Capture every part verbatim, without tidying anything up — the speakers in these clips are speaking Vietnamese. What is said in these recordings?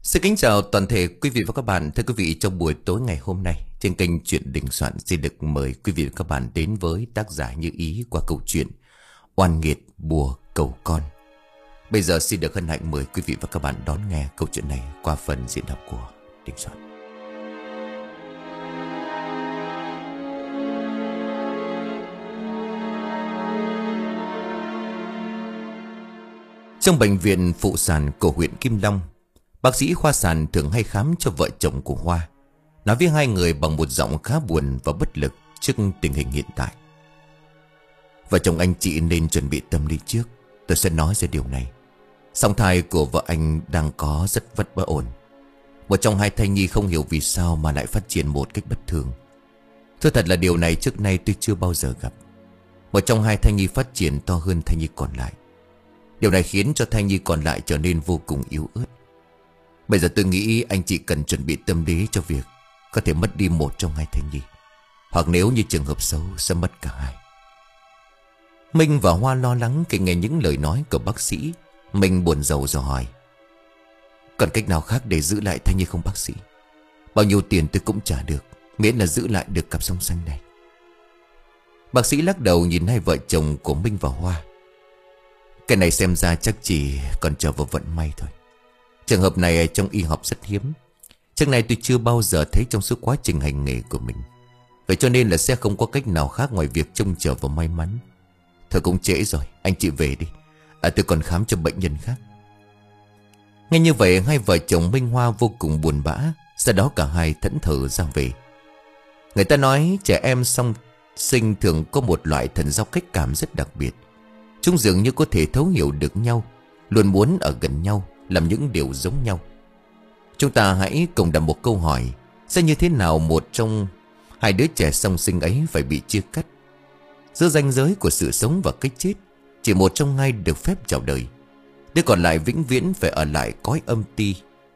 Xin kính chào toàn thể quý vị và các bạn. Thưa quý vị, trong buổi tối ngày hôm nay, trên kênh Chuyện Đình Soạn xin được mời quý vị và các bạn đến với tác giả Như Ý qua câu chuyện Oan nghiệt bùa cầu con. Bây giờ xin được hân hạnh mời quý vị và các bạn đón nghe câu chuyện này qua phần diễn đọc của Đình Soạn. Trong bệnh viện phụ sản của huyện Kim Long, bác sĩ khoa sản thường hay khám cho vợ chồng của Hoa, nói với hai người bằng một giọng khá buồn và bất lực trước tình hình hiện tại. Vợ chồng anh chị nên chuẩn bị tâm lý trước. Tôi sẽ nói ra điều này. Song thai của vợ anh đang có rất vất vả ổn. Một trong hai thai nhi không hiểu vì sao mà lại phát triển một cách bất thường. Thưa thật là điều này trước nay tôi chưa bao giờ gặp. Một trong hai thai nhi phát triển to hơn thai nhi còn lại. Điều này khiến cho thai nhi còn lại trở nên vô cùng yếu ớt. Bây giờ tôi nghĩ anh chị cần chuẩn bị tâm lý cho việc có thể mất đi một trong hai thai nhi, hoặc nếu như trường hợp xấu sẽ mất cả hai. Minh và Hoa lo lắng khi nghe những lời nói của bác sĩ. Minh buồn rầu rồi hỏi: còn cách nào khác để giữ lại thai nhi không bác sĩ? Bao nhiêu tiền tôi cũng trả được, miễn là giữ lại được cặp song sanh này. Bác sĩ lắc đầu nhìn hai vợ chồng của Minh và Hoa. Cái này xem ra chắc chỉ còn chờ vào vận may thôi. Trường hợp này trong y học rất hiếm. Trước này tôi chưa bao giờ thấy trong suốt quá trình hành nghề của mình. Vậy cho nên là sẽ không có cách nào khác ngoài việc trông chờ vào may mắn. Thôi cũng trễ rồi, anh chị về đi. À, tôi còn khám cho bệnh nhân khác. Nghe như vậy, hai vợ chồng Minh Hoa vô cùng buồn bã. Sau đó cả hai thẫn thờ ra về. Người ta nói trẻ em song sinh thường có một loại thần giao cách cảm rất đặc biệt. Chúng dường như có thể thấu hiểu được nhau, luôn muốn ở gần nhau, làm những điều giống nhau. Chúng ta hãy cùng đặt một câu hỏi: sẽ như thế nào một trong hai đứa trẻ song sinh ấy phải bị chia cắt? Giữa ranh giới của sự sống và cái chết, chỉ một trong hai được phép chào đời. Đứa còn lại vĩnh viễn phải ở lại cõi âm ti.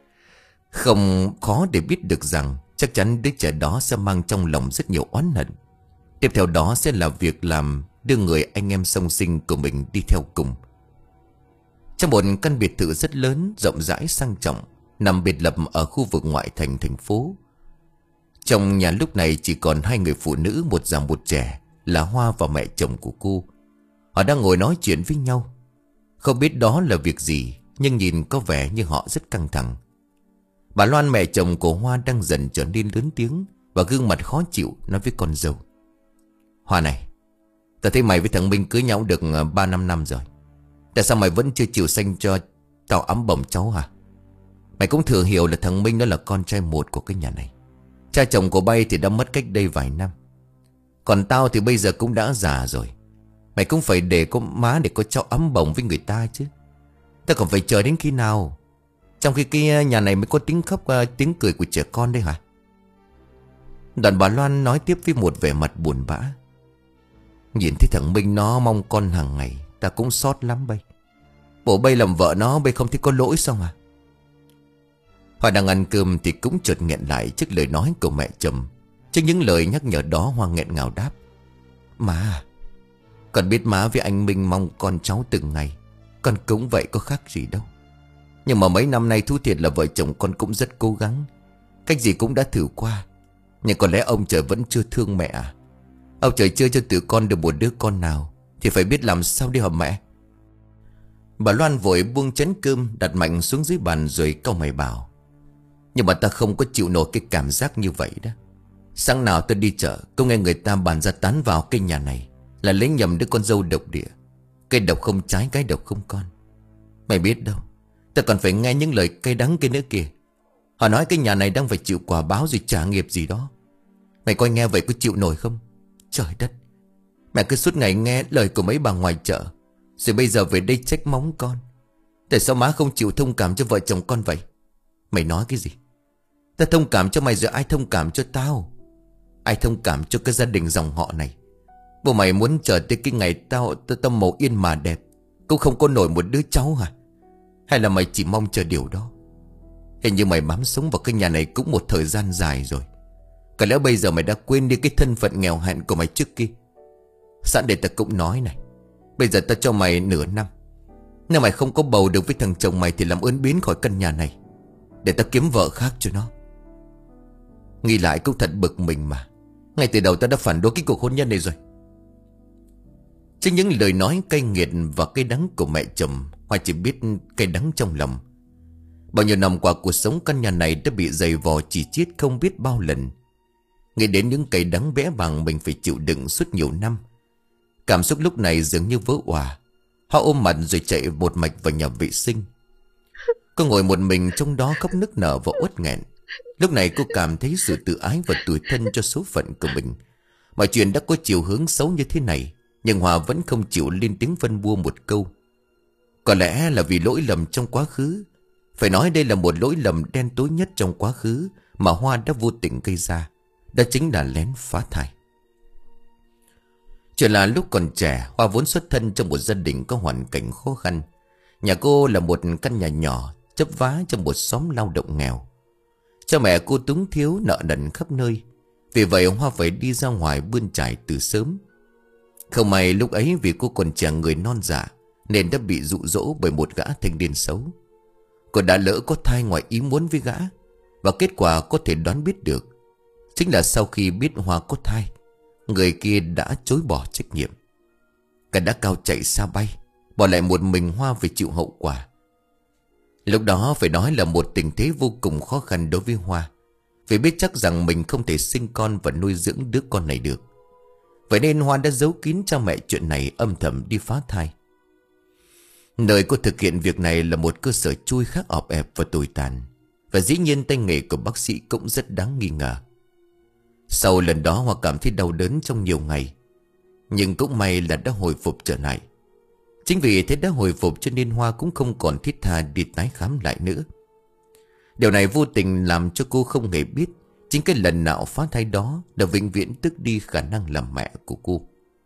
Không khó để biết được rằng chắc chắn đứa trẻ đó sẽ mang trong lòng rất nhiều oán hận. Tiếp theo đó sẽ là việc làm đưa người anh em song sinh của mình đi theo cùng. Trong một căn biệt thự rất lớn, rộng rãi, sang trọng, nằm biệt lập ở khu vực ngoại thành thành phố. Trong nhà lúc này chỉ còn hai người phụ nữ, một già một trẻ, là Hoa và mẹ chồng của cô. Họ đang ngồi nói chuyện với nhau. Không biết đó là việc gì, nhưng nhìn có vẻ như họ rất căng thẳng. Bà Loan, mẹ chồng của Hoa, đang dần trở nên lớn tiếng và gương mặt khó chịu nói với con dâu: Hoa này, ta thấy mày với thằng Minh cưới nhau được ba năm năm rồi. Tại sao mày vẫn chưa chịu sanh cho tao ấm bồng cháu hả? Mày cũng thừa hiểu là thằng Minh nó là con trai một của cái nhà này. Cha chồng của bay thì đã mất cách đây vài năm. Còn tao thì bây giờ cũng đã già rồi. Mày cũng phải để có má để có cháu ấm bồng với người ta chứ. Ta còn phải chờ đến khi nào? Trong khi cái nhà này mới có tiếng khóc, tiếng cười của trẻ con đấy hả? Đoạn bà Loan nói tiếp với một vẻ mặt buồn bã: nhìn thấy thằng Minh nó mong con hàng ngày, ta cũng xót lắm bay. Bộ bay làm vợ nó, bay không thấy có lỗi sao à? Hoa đang ăn cơm thì cũng chợt nghẹn lại trước lời nói của mẹ chồng. Trước những lời nhắc nhở đó, Hoa nghẹn ngào đáp: Má, con biết má với anh Minh mong con cháu từng ngày. Con cũng vậy, có khác gì đâu. Nhưng mà mấy năm nay thú thiệt là vợ chồng con cũng rất cố gắng. Cách gì cũng đã thử qua. Nhưng có lẽ ông trời vẫn chưa thương mẹ à? Ông trời chưa cho tụi con được một đứa con nào thì phải biết làm sao đi hả mẹ? Bà Loan vội buông chén cơm đặt mạnh xuống dưới bàn rồi cau mày bảo: nhưng mà ta không có chịu nổi cái cảm giác như vậy đó. Sáng nào tôi đi chợ cũng nghe người ta bàn ra tán vào cái nhà này là lấy nhầm đứa con dâu độc địa. Cây độc không trái, cái độc không con. Mày biết đâu, ta còn phải nghe những lời cay đắng kia nữa kìa. Họ nói cái nhà này đang phải chịu quả báo rồi trả nghiệp gì đó. Mày coi nghe vậy có chịu nổi không? Trời đất, mẹ cứ suốt ngày nghe lời của mấy bà ngoài chợ, rồi bây giờ về đây trách móng con. Tại sao má không chịu thông cảm cho vợ chồng con vậy? Mày nói cái gì? Ta thông cảm cho mày rồi ai thông cảm cho tao? Ai thông cảm cho cái gia đình dòng họ này? Bộ mày muốn chờ tới cái ngày tao tao, tao màu yên mà đẹp cũng không có nổi một đứa cháu hả? Hay là mày chỉ mong chờ điều đó? Hình như mày bám sống vào cái nhà này cũng một thời gian dài rồi. Có lẽ bây giờ mày đã quên đi cái thân phận nghèo hèn của mày trước kia. Sẵn để ta cũng nói này, bây giờ ta cho mày nửa năm. Nếu mày không có bầu được với thằng chồng mày thì làm ơn biến khỏi căn nhà này. để ta kiếm vợ khác cho nó. Nghĩ lại cũng thật bực mình mà. Ngay từ đầu ta đã phản đối cái cuộc hôn nhân này rồi. Trước những lời nói cay nghiệt và cay đắng của mẹ chồng, Hoa chỉ biết cay đắng trong lòng. Bao nhiêu năm qua cuộc sống căn nhà này đã bị dày vò chỉ chiết không biết bao lần. Nghĩ đến những cay đắng bẽ bàng mình phải chịu đựng suốt nhiều năm, cảm xúc lúc này dường như vỡ òa. Hoa ôm mặt rồi chạy một mạch vào nhà vệ sinh. Cô ngồi một mình trong đó khóc nức nở và uất nghẹn. Lúc này cô cảm thấy sự tự ái và tủi thân cho số phận của mình. Mọi chuyện đã có chiều hướng xấu như thế này, nhưng Hoa vẫn không chịu lên tiếng phân bua một câu. Có lẽ là vì lỗi lầm trong quá khứ. Phải nói đây là một lỗi lầm đen tối nhất trong quá khứ mà Hoa đã vô tình gây ra. Đó chính là lén phá thai. Chuyện là lúc còn trẻ, Hoa vốn xuất thân trong một gia đình có hoàn cảnh khó khăn. Nhà cô là một căn nhà nhỏ chấp vá trong một xóm lao động nghèo. Cha mẹ cô túng thiếu nợ nần khắp nơi. Vì vậy Hoa phải đi ra ngoài bươn trải từ sớm. Không may lúc ấy vì cô còn trẻ người non dạ nên đã bị dụ dỗ bởi một gã thanh niên xấu. Cô đã lỡ có thai ngoài ý muốn với gã. Và kết quả có thể đoán biết được. Chính là sau khi biết Hoa có thai, người kia đã chối bỏ trách nhiệm. Cả đã cao chạy xa bay, bỏ lại một mình Hoa phải chịu hậu quả. Lúc đó phải nói là một tình thế vô cùng khó khăn đối với Hoa. Vì biết chắc rằng mình không thể sinh con và nuôi dưỡng đứa con này được. Vậy nên Hoa đã giấu kín cha mẹ chuyện này, âm thầm đi phá thai. Nơi cô thực hiện việc này là một cơ sở chui khá ọp ẹp và tồi tàn. Và dĩ nhiên tay nghề của bác sĩ cũng rất đáng nghi ngờ. Sau lần đó Hoa cảm thấy đau đớn trong nhiều ngày. Nhưng cũng may là đã hồi phục trở lại. Chính vì thế đã hồi phục cho nên Hoa cũng không còn thiết tha đi tái khám lại nữa. Điều này vô tình làm cho cô không hề biết chính cái lần nạo phá thai đó đã vĩnh viễn tước đi khả năng làm mẹ của cô.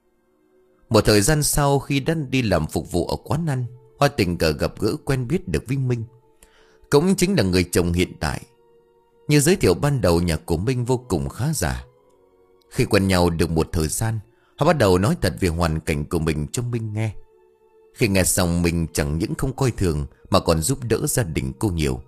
Một thời gian sau, khi đã đi làm phục vụ ở quán ăn, Hoa tình cờ gặp gỡ quen biết được với Minh, cũng chính là người chồng hiện tại. Như giới thiệu ban đầu, nhà của Minh vô cùng khá giả. Khi quen nhau được một thời gian, Hoa bắt đầu nói thật về hoàn cảnh của mình cho Minh nghe. Khi nghe xong, Minh chẳng những không coi thường mà còn giúp đỡ gia đình cô nhiều.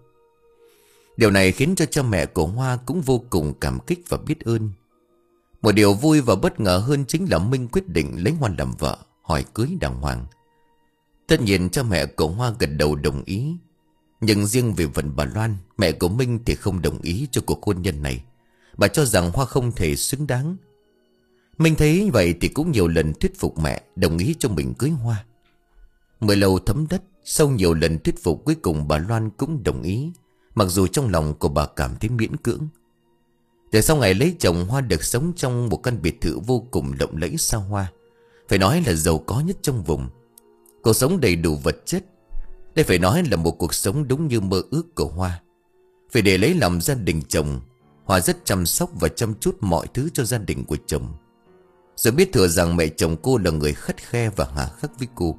Điều này khiến cho cha mẹ của Hoa cũng vô cùng cảm kích và biết ơn. Một điều vui và bất ngờ hơn chính là Minh quyết định lấy Hoa làm vợ, hỏi cưới đàng hoàng. Tất nhiên cha mẹ của Hoa gật đầu đồng ý. Nhưng riêng về phần bà Loan, mẹ của Minh thì không đồng ý cho cuộc hôn nhân này. Bà cho rằng Hoa không thể xứng đáng. Minh thấy vậy thì cũng nhiều lần thuyết phục mẹ đồng ý cho mình cưới Hoa. Mười lâu thấm đất, sau nhiều lần thuyết phục cuối cùng bà Loan cũng đồng ý. Mặc dù trong lòng của bà cảm thấy miễn cưỡng. Để sau ngày lấy chồng, Hoa được sống trong một căn biệt thự vô cùng lộng lẫy xa hoa. Phải nói là giàu có nhất trong vùng. Cuộc sống đầy đủ vật chất. Đây phải nói là một cuộc sống đúng như mơ ước của Hoa. Vì để lấy lòng gia đình chồng, Hoa rất chăm sóc và chăm chút mọi thứ cho gia đình của chồng. Rồi biết thừa rằng mẹ chồng cô là người khắt khe và hà khắc với cô.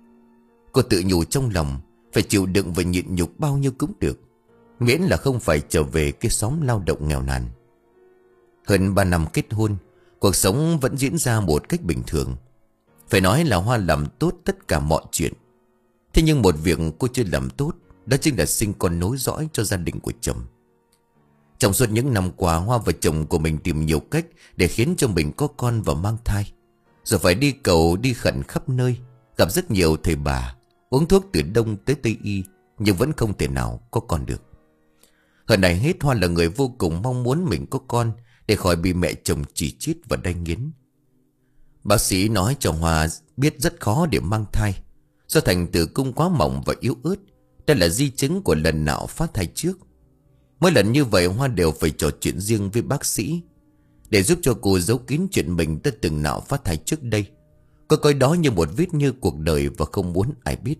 Cô tự nhủ trong lòng, phải chịu đựng và nhịn nhục bao nhiêu cũng được, miễn là không phải trở về cái xóm lao động nghèo nàn. Hơn ba năm kết hôn, cuộc sống vẫn diễn ra một cách bình thường. Phải nói là Hoa làm tốt tất cả mọi chuyện. Thế nhưng một việc cô chưa làm tốt, đó chính là sinh con nối dõi cho gia đình của chồng. Trong suốt những năm qua, Hoa và chồng của mình tìm nhiều cách để khiến cho mình có con và mang thai. Rồi phải đi cầu đi khẩn khắp nơi, gặp rất nhiều thầy bà, uống thuốc từ Đông tới Tây Y, nhưng vẫn không thể nào có con được. Hơn này hết, Hoa là người vô cùng mong muốn mình có con để khỏi bị mẹ chồng chỉ trích và đay nghiến. Bác sĩ nói cho Hoa biết rất khó để mang thai, do thành tử cung quá mỏng và yếu ớt. Đây là di chứng của lần nạo phá thai trước. Mỗi lần như vậy, Hoa đều phải trò chuyện riêng với bác sĩ để giúp cho cô giấu kín chuyện mình đã từng nạo phá thai trước đây. Cô coi đó như một vết như cuộc đời và không muốn ai biết.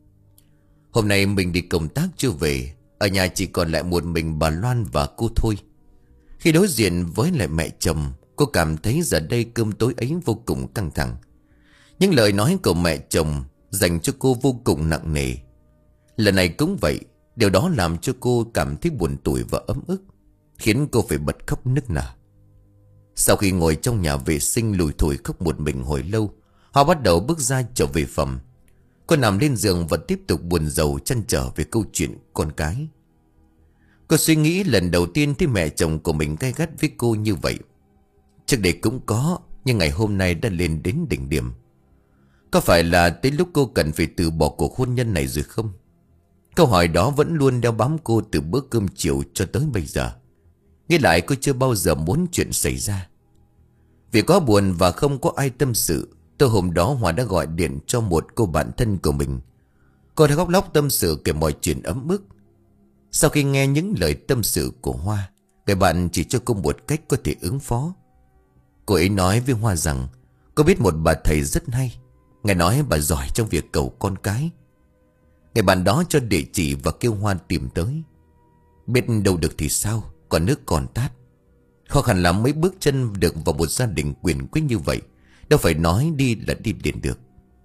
Hôm nay mình đi công tác chưa về, ở nhà chỉ còn lại một mình bà Loan và cô thôi. Khi đối diện với lại mẹ chồng, cô cảm thấy giờ đây cơm tối ấy vô cùng căng thẳng. Những lời nói của mẹ chồng dành cho cô vô cùng nặng nề. Lần này cũng vậy, điều đó làm cho cô cảm thấy buồn tủi và ấm ức, khiến cô phải bật khóc nức nở. Sau khi ngồi trong nhà vệ sinh lủi thủi khóc một mình hồi lâu, Hoa bắt đầu bước ra trở về phòng. Cô nằm lên giường và tiếp tục buồn rầu trăn trở về câu chuyện con cái. Cô suy nghĩ lần đầu tiên thấy mẹ chồng của mình gay gắt với cô như vậy. Trước đây cũng có, nhưng ngày hôm nay đã lên đến đỉnh điểm. Có phải là tới lúc cô cần phải từ bỏ cuộc hôn nhân này rồi không? Câu hỏi đó vẫn luôn đeo bám cô từ bữa cơm chiều cho tới bây giờ. Nghĩ lại cô chưa bao giờ muốn chuyện xảy ra. Vì quá buồn và không có ai tâm sự, tối hôm đó Hoa đã gọi điện cho một cô bạn thân của mình. Cô đã khóc lóc tâm sự kể mọi chuyện ấm ức. Sau khi nghe những lời tâm sự của Hoa, người bạn chỉ cho cô một cách có thể ứng phó. Cô ấy nói với Hoa rằng cô biết một bà thầy rất hay, nghe nói bà giỏi trong việc cầu con cái. Người bạn đó cho địa chỉ và kêu Hoa tìm tới. Biết đâu được thì sao, còn nước còn tát. Khó khăn lắm mấy bước chân được vào một gia đình quyền quý như vậy. Đâu phải nói đi là đi liền được.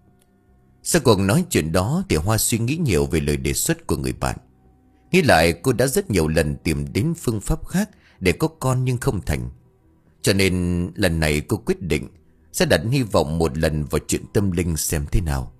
Sau cuộc nói chuyện đó thì Hoa suy nghĩ nhiều về lời đề xuất của người bạn. Nghĩ lại cô đã rất nhiều lần tìm đến phương pháp khác để có con nhưng không thành. Cho nên lần này cô quyết định sẽ đặt hy vọng một lần vào chuyện tâm linh xem thế nào.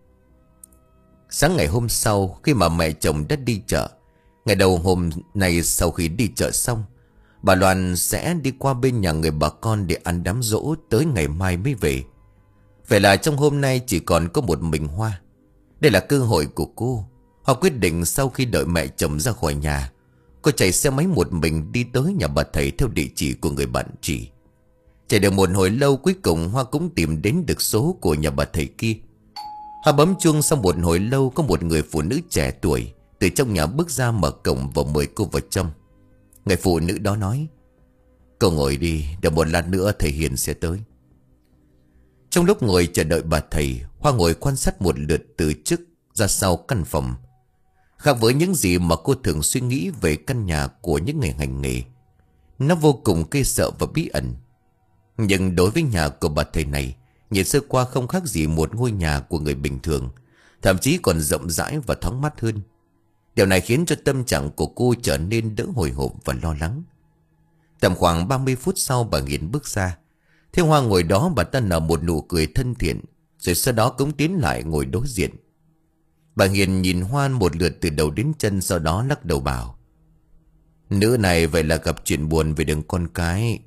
Sáng ngày hôm sau, khi mà mẹ chồng đã đi chợ, ngày đầu hôm nay sau khi đi chợ xong, bà Loan sẽ đi qua bên nhà người bà con để ăn đám giỗ, tới ngày mai mới về. Vậy là trong hôm nay chỉ còn có một mình Hoa. Đây là cơ hội của cô. Hoa quyết định sau khi đợi mẹ chồng ra khỏi nhà, cô chạy xe máy một mình đi tới nhà bà thầy theo địa chỉ của người bạn chỉ. Chạy được một hồi lâu, cuối cùng Hoa cũng tìm đến được số của nhà bà thầy kia. Hoa bấm chuông sau một hồi lâu, có một người phụ nữ trẻ tuổi từ trong nhà bước ra mở cổng và mời cô vào trong. Người phụ nữ đó nói: "Cô ngồi đi, để một lát nữa thầy Hiền sẽ tới." Trong lúc ngồi chờ đợi bà thầy, Hoa ngồi quan sát một lượt từ trước ra sau căn phòng. Khác với những gì mà cô thường suy nghĩ về căn nhà của những người hành nghề, nó vô cùng kinh sợ và bí ẩn. Nhưng đối với nhà của bà thầy này, nhìn sơ qua không khác gì một ngôi nhà của người bình thường, thậm chí còn rộng rãi và thoáng mát hơn. Điều này khiến cho tâm trạng của cô trở nên đỡ hồi hộp và lo lắng. Tầm khoảng ba mươi phút sau, bà Hiền bước ra. Thấy Hoa ngồi đó, bà ta nở một nụ cười thân thiện, rồi sau đó cũng tiến lại ngồi đối diện. Bà Hiền nhìn Hoa một lượt từ đầu đến chân, sau đó lắc đầu bảo: "Nữ này vậy là gặp chuyện buồn về đường con cái."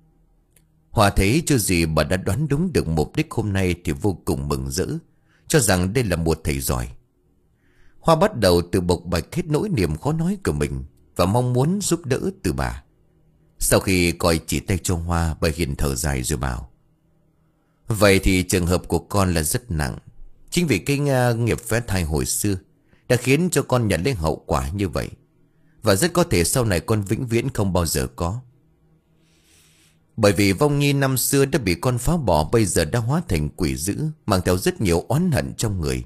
Hoa thấy chưa gì bà đã đoán đúng được mục đích hôm nay thì vô cùng mừng rỡ, cho rằng đây là một thầy giỏi. Hoa bắt đầu từ bộc bạch hết nỗi niềm khó nói của mình và mong muốn giúp đỡ từ bà. Sau khi coi chỉ tay cho Hoa, bà Hiền thở dài rồi bảo: "Vậy thì trường hợp của con là rất nặng. Chính vì cái nghiệp phá thai hồi xưa đã khiến cho con nhận lấy hậu quả như vậy. Và rất có thể sau này con vĩnh viễn không bao giờ có. Bởi vì vong nhi năm xưa đã bị con phá bỏ, bây giờ đã hóa thành quỷ dữ, mang theo rất nhiều oán hận trong người.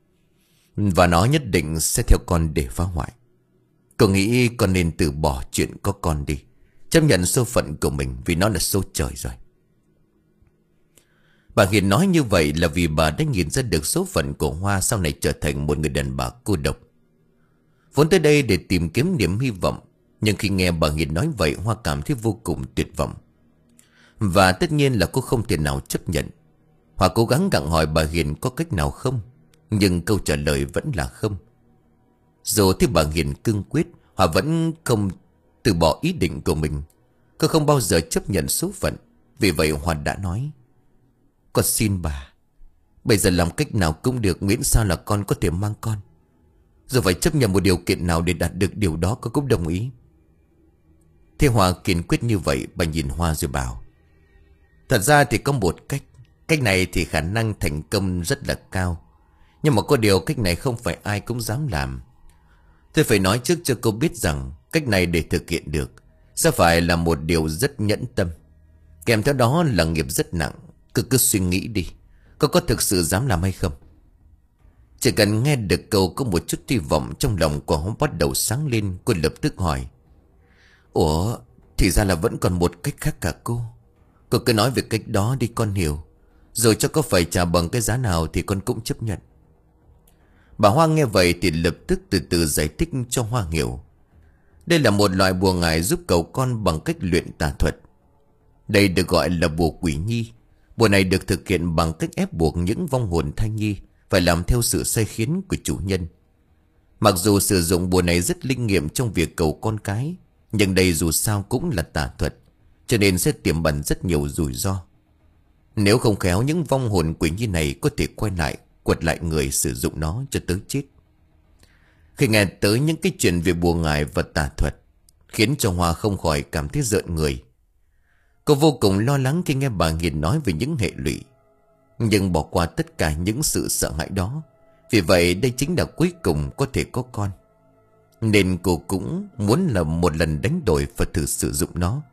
Và nó nhất định sẽ theo con để phá hoại. Con nghĩ con nên từ bỏ chuyện có con đi, chấp nhận số phận của mình, vì nó là số trời rồi." Bà Hiền nói như vậy là vì bà đã nhìn ra được số phận của Hoa sau này trở thành một người đàn bà cô độc. Vốn tới đây để tìm kiếm niềm hy vọng, nhưng khi nghe bà Hiền nói vậy, Hoa cảm thấy vô cùng tuyệt vọng. Và tất nhiên là cô không thể nào chấp nhận. Hoa cố gắng gặng hỏi bà Hiền có cách nào không, nhưng câu trả lời vẫn là không. Dù thấy bà Hiền cương quyết, Hoa vẫn không từ bỏ ý định của mình. Cô không bao giờ chấp nhận số phận. Vì vậy Hoa đã nói: "Con xin bà, bây giờ làm cách nào cũng được, miễn sao là con có thể mang con. Rồi phải chấp nhận một điều kiện nào để đạt được điều đó, con cũng đồng ý." Thế Hoa kiên quyết như vậy, bà nhìn Hoa rồi bảo: "Thật ra thì có một cách. Cách này thì khả năng thành công rất là cao. Nhưng mà có điều cách này không phải ai cũng dám làm. Tôi phải nói trước cho cô biết rằng cách này để thực hiện được sẽ phải là một điều rất nhẫn tâm. Kèm theo đó là nghiệp rất nặng. Cứ cứ suy nghĩ đi, cô có thực sự dám làm hay không?" Chỉ cần nghe được câu, có một chút hy vọng trong lòng của Hoa bắt đầu sáng lên. Cô lập tức hỏi: "Ủa, thì ra là vẫn còn một cách khác cả cô. Cô cứ nói về cách đó đi, con hiểu. Rồi cho có phải trả bằng cái giá nào thì con cũng chấp nhận." Bà Hoa nghe vậy thì lập tức từ từ giải thích cho Hoa hiểu. Đây là một loại bùa ngải giúp cầu con bằng cách luyện tà thuật. Đây được gọi là bùa quỷ nhi. Bùa này được thực hiện bằng cách ép buộc những vong hồn thai nhi phải làm theo sự sai khiến của chủ nhân. Mặc dù sử dụng bùa này rất linh nghiệm trong việc cầu con cái, nhưng đây dù sao cũng là tà thuật, cho nên sẽ tiềm ẩn rất nhiều rủi ro. Nếu không khéo, những vong hồn quỷ nhi này có thể quay lại quật lại người sử dụng nó cho tới chết. Khi nghe tới những cái chuyện về bùa ngải và tà thuật, khiến cho Hoa không khỏi cảm thấy rợn người. Cô vô cùng lo lắng khi nghe bà Hiền nói về những hệ lụy, nhưng bỏ qua tất cả những sự sợ hãi đó. Vì vậy đây chính là cuối cùng có thể có con, nên cô cũng muốn là một lần đánh đổi và thử sử dụng nó.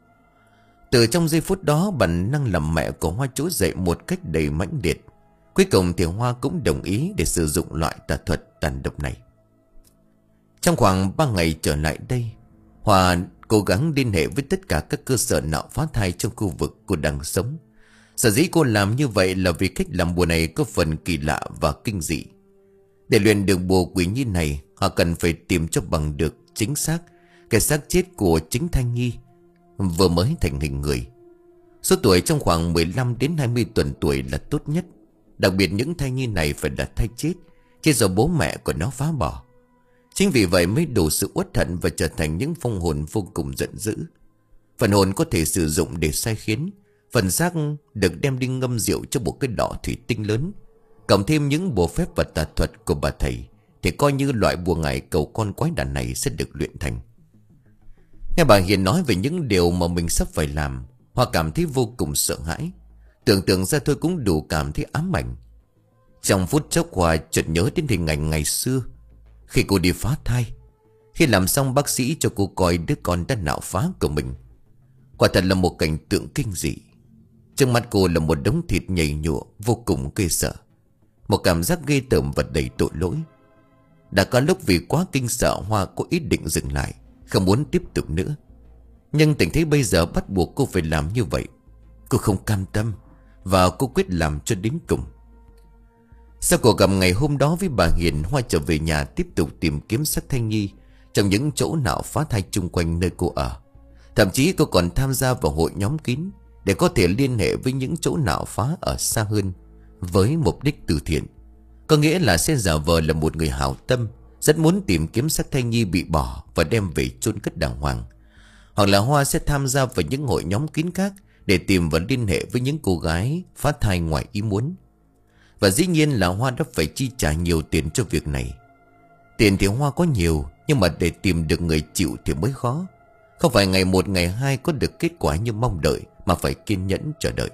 Từ trong giây phút đó, bản năng làm mẹ của Hoa trỗi dậy một cách đầy mãnh liệt. Cuối cùng thì Hoa cũng đồng ý để sử dụng loại tà thuật tàn độc này. Trong khoảng ba ngày trở lại đây, Hoa cố gắng liên hệ với tất cả các cơ sở nạo phá thai trong khu vực cô đang sống. Sở dĩ cô làm như vậy là vì cách làm bùa này có phần kỳ lạ và kinh dị. Để luyện được bùa quỷ nhi này, họ cần phải tìm cho bằng được chính xác cái xác chết của chính thai nhi vừa mới thành hình người. Số tuổi trong khoảng mười lăm đến hai mươi tuần tuổi là tốt nhất. Đặc biệt những thai nhi này phải là thai chết, chứ do bố mẹ của nó phá bỏ. Chính vì vậy mới đủ sự uất hận và trở thành những phong hồn vô cùng giận dữ. Phần hồn có thể sử dụng để sai khiến, phần xác được đem đi ngâm rượu trong một cái lọ thủy tinh lớn. Cộng thêm những bùa phép và tà thuật của bà thầy, thì coi như loại bùa ngải cầu con quái đản này sẽ được luyện thành. Nghe bà Hiền nói về những điều mà mình sắp phải làm, Hoa cảm thấy vô cùng sợ hãi. Tưởng tượng ra thôi cũng đủ cảm thấy ám ảnh. Trong phút chốc, Hoa chợt nhớ đến hình ảnh ngày xưa khi cô đi phá thai. Khi làm xong, bác sĩ cho cô coi đứa con đã nạo phá của mình. Quả thật là một cảnh tượng kinh dị. Trước mắt cô là một đống thịt nhầy nhụa vô cùng ghê sợ. Một cảm giác ghê tởm và đầy tội lỗi. Đã có lúc vì quá kinh sợ, Hoa có ý định dừng lại, không muốn tiếp tục nữa. Nhưng tình thế bây giờ bắt buộc cô phải làm như vậy. Cô không cam tâm, và cô quyết làm cho đến cùng. Sau cuộc gặp ngày hôm đó với bà Hiền, Hoa trở về nhà tiếp tục tìm kiếm xác thai nhi trong những chỗ nào phá thai chung quanh nơi cô ở. Thậm chí cô còn tham gia vào hội nhóm kín để có thể liên hệ với những chỗ nào phá ở xa hơn, với mục đích từ thiện. Có nghĩa là sẽ giả vờ là một người hảo tâm, rất muốn tìm kiếm xác thai nhi bị bỏ và đem về chôn cất đàng hoàng. Hoặc là Hoa sẽ tham gia vào những hội nhóm kín khác để tìm và liên hệ với những cô gái phá thai ngoài ý muốn. Và dĩ nhiên là Hoa đã phải chi trả nhiều tiền cho việc này. Tiền thì Hoa có nhiều, nhưng mà để tìm được người chịu thì mới khó. Không phải ngày một ngày hai có được kết quả như mong đợi, mà phải kiên nhẫn chờ đợi.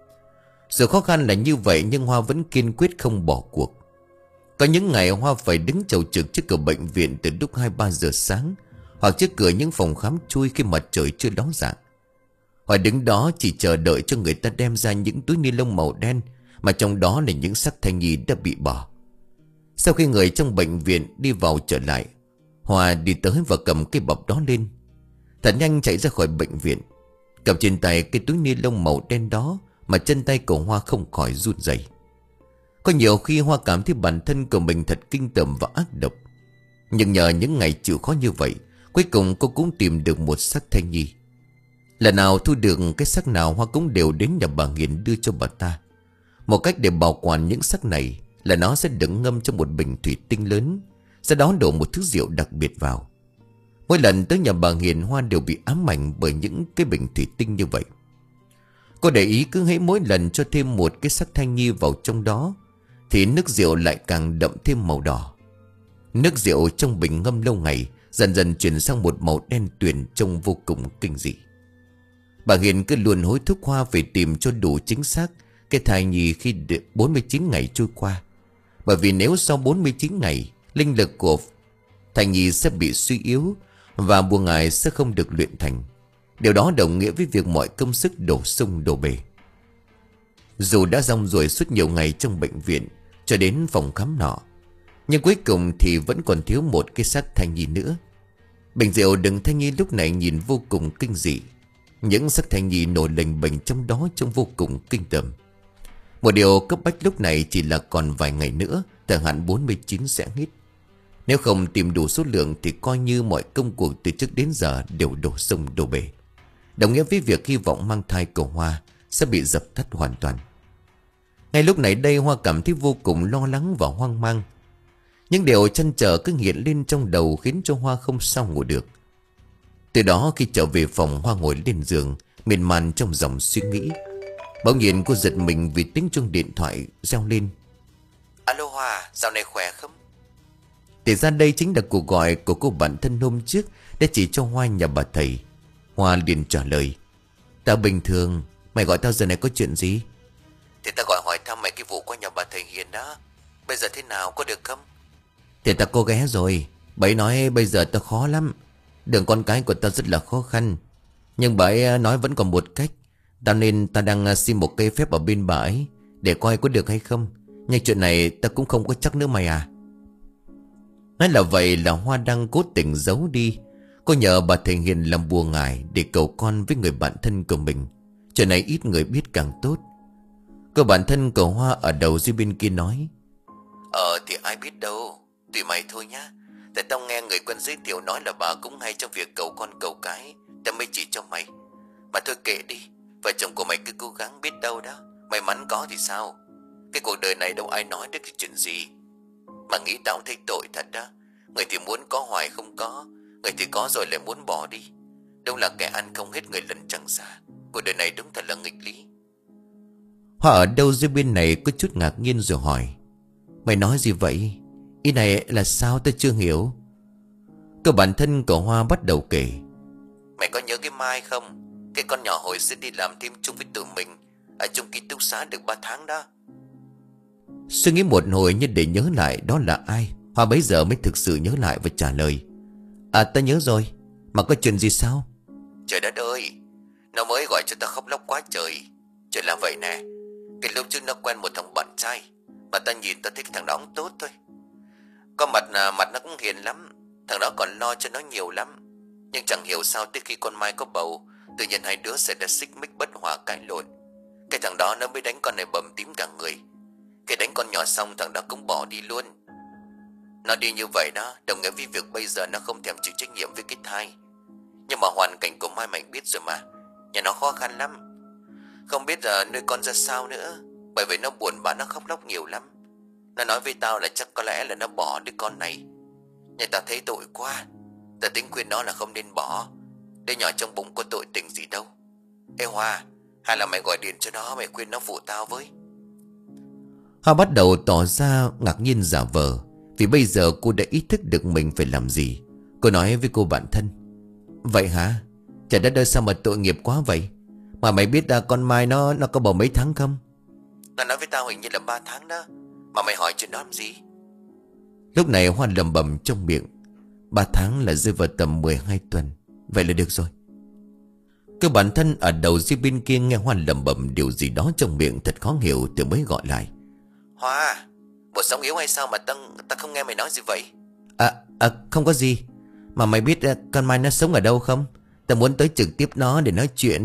Sự khó khăn là như vậy, nhưng Hoa vẫn kiên quyết không bỏ cuộc. Có những ngày Hoa phải đứng chầu trực trước cửa bệnh viện từ lúc hai ba giờ sáng, hoặc trước cửa những phòng khám chui khi mặt trời chưa ló dạng. Hoa đứng đó chỉ chờ đợi cho người ta đem ra những túi ni lông màu đen, mà trong đó là những xác thai nhi đã bị bỏ. Sau khi người trong bệnh viện đi vào trở lại, Hoa đi tới và cầm cái bọc đó lên. Thật nhanh chạy ra khỏi bệnh viện, cầm trên tay cái túi ni lông màu đen đó, mà chân tay của Hoa không khỏi run rẩy. Có nhiều khi Hoa cảm thấy bản thân của mình thật kinh tởm và ác độc. Nhưng nhờ những ngày chịu khó như vậy, cuối cùng cô cũng tìm được một xác thai nhi. Lần nào thu được cái xác nào, Hoa cũng đều đến nhà bà Hiền đưa cho bà ta. Một cách để bảo quản những xác này là nó sẽ được ngâm trong một bình thủy tinh lớn, sau đó đổ một thứ rượu đặc biệt vào. Mỗi lần tới nhà bà Hiền, Hoa đều bị ám ảnh bởi những cái bình thủy tinh như vậy. Cô để ý cứ hễ mỗi lần cho thêm một cái xác thai nhi vào trong đó, thì nước rượu lại càng đậm thêm màu đỏ. Nước rượu trong bình ngâm lâu ngày dần dần chuyển sang một màu đen tuyền, trông vô cùng kinh dị. Bà Hiền cứ luôn hối thúc Hoa về tìm cho đủ chính xác cái thai nhi khi bốn mươi chín ngày trôi qua. Bởi vì nếu sau bốn mươi chín ngày, linh lực của thai nhi sẽ bị suy yếu và bùa ngải sẽ không được luyện thành. Điều đó đồng nghĩa với việc mọi công sức đổ sông đổ bể. Dù đã rong ruổi suốt nhiều ngày trong bệnh viện cho đến phòng khám nọ, nhưng cuối cùng thì vẫn còn thiếu một cái xác thai nhi nữa. Bình rượu đựng thai nhi lúc này nhìn vô cùng kinh dị. Những xác thai nhi nổi lềnh bềnh trong đó trông vô cùng kinh tởm. Một điều cấp bách lúc này chỉ là còn vài ngày nữa thời hạn bốn mươi chín sẽ hết. Nếu không tìm đủ số lượng thì coi như mọi công cuộc từ trước đến giờ đều đổ sông đổ bể, đồng nghĩa với việc hy vọng mang thai của Hoa sẽ bị dập tắt hoàn toàn. Ngay lúc này đây, Hoa cảm thấy vô cùng lo lắng và hoang mang. Những điều chăn trở cứ hiện lên trong đầu khiến cho Hoa không sao ngủ được. Từ đó khi trở về phòng, Hoa ngồi lên giường miên man trong dòng suy nghĩ. Bỗng nhiên cô giật mình vì tiếng chuông điện thoại reo lên. Alo Hoa, dạo này khỏe không? Thì ra đây chính là cuộc gọi của cô bạn thân hôm trước đã chỉ cho Hoa nhà bà thầy. Hoa liền trả lời. Tao bình thường. Mày gọi tao giờ này có chuyện gì? Thì tao gọi hỏi thăm mày cái vụ qua nhà bà thầy Hiền đó. Bây giờ thế nào, có được không? Thì tao cố ghé rồi. Bà ấy nói bây giờ tao khó lắm. Đường con cái của tao rất là khó khăn. Nhưng bà ấy nói vẫn còn một cách. Tao nên tao đang xin một cây phép ở bên bà ấy để coi có được hay không. Nhưng chuyện này tao cũng không có chắc nữa mày à. Nói là vậy là Hoa đang cố tình giấu đi. Cô nhờ bà thầy Hiền làm bùa ngải để cầu con với người bạn thân của mình. Chuyện này ít người biết càng tốt. Cô bạn thân của Hoa ở đầu dưới bên kia nói. Ờ thì ai biết đâu. Tùy mày thôi nhá. Tại tao nghe người quen giới thiệu nói là bà cũng hay trong việc cầu con cầu cái. Tao mới chỉ cho mày. Mà thôi kệ đi. Vợ chồng của mày cứ cố gắng, biết đâu đó may mắn có thì sao. Cái cuộc đời này đâu ai nói được cái chuyện gì. Mà nghĩ tao thấy tội thật đó. Người thì muốn có hoài không có. Người thì có rồi lại muốn bỏ đi. Đâu là kẻ ăn không hết người lần chẳng xa. Cuộc đời này đúng thật là nghịch lý. Hoa ở đâu dưới bên này có chút ngạc nhiên rồi hỏi. Mày nói gì vậy? Ý này là sao tao chưa hiểu. Cô bản thân của Hoa bắt đầu kể. Mày có nhớ cái Mai không? Cái con nhỏ hồi xưa đi làm thêm chung với tụi mình ở chung ký túc xá được ba tháng đó. Suy nghĩ một hồi như để nhớ lại đó là ai. Hoa bấy giờ mới thực sự nhớ lại và trả lời. À ta nhớ rồi. Mà có chuyện gì sao? Trời đất ơi, nó mới gọi cho ta khóc lóc quá trời. Chuyện là vậy nè. Cái lúc trước nó quen một thằng bạn trai. Mà ta nhìn ta thích thằng đó cũng tốt thôi. Có mặt là mặt nó cũng hiền lắm. Thằng đó còn lo cho nó nhiều lắm. Nhưng chẳng hiểu sao tới khi con Mai có bầu, tự nhiên hai đứa sẽ đã xích mích bất hòa cãi lộn. Cái thằng đó nó mới đánh con này bầm tím cả người. Cái đánh con nhỏ xong thằng đó cũng bỏ đi luôn. Nó đi như vậy đó đồng nghĩa với việc bây giờ nó không thèm chịu trách nhiệm với cái thai. Nhưng mà hoàn cảnh của Mai mày biết rồi mà. Nhà nó khó khăn lắm. Không biết giờ nuôi con ra sao nữa. Bởi vì nó buồn bã, nó khóc lóc nhiều lắm. Nó nói với tao là chắc có lẽ là nó bỏ đứa con này. Nhưng tao thấy tội quá. Tao tính khuyên nó là không nên bỏ. Đứa nhỏ trong bụng có tội tình gì đâu. Ê Hoa, hay là mày gọi điện cho nó, mày khuyên nó phụ tao với. Hoa bắt đầu tỏ ra ngạc nhiên giả vờ. Vì bây giờ cô đã ý thức được mình phải làm gì. Cô nói với cô bạn thân. Vậy hả? Trời đất ơi, sao mà tội nghiệp quá vậy? Mà mày biết là con Mai nó nó có bầu mấy tháng không? Nó nói với tao hình như là ba tháng đó. Mà mày hỏi chuyện đó làm gì? Lúc này Hoa lầm bầm trong miệng. Ba tháng là rơi vào tầm mười hai tuần. Vậy là được rồi. Cái bản thân ở đầu dưới bên kia nghe Hoa lầm bầm điều gì đó trong miệng thật khó hiểu thì mới gọi lại. Hoa, bộ sống yếu hay sao mà ta, ta không nghe mày nói gì vậy? À, à không có gì. Mà mày biết con Mai nó sống ở đâu không? Ta muốn tới trực tiếp nó để nói chuyện.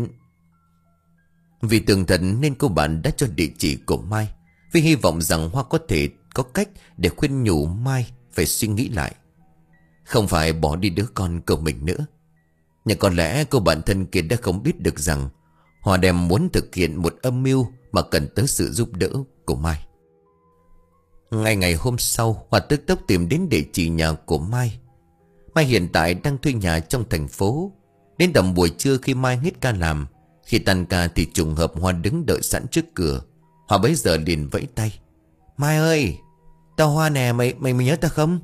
Vì tường tận nên cô bạn đã cho địa chỉ của Mai, vì hy vọng rằng Hoa có thể có cách để khuyên nhủ Mai phải suy nghĩ lại, không phải bỏ đi đứa con của mình nữa. Nhưng có lẽ cô bạn thân kia đã không biết được rằng Hoa đem muốn thực hiện một âm mưu mà cần tới sự giúp đỡ của Mai. Ngày ngày hôm sau, Hoa tức tốc tìm đến địa chỉ nhà của Mai. Mai hiện tại đang thuê nhà trong thành phố. Đến tầm buổi trưa khi Mai hết ca làm, khi tan ca thì trùng hợp Hoa đứng đợi sẵn trước cửa. Hoa bấy giờ liền vẫy tay. Mai ơi, tao Hoa nè, mày mày mày nhớ tao không?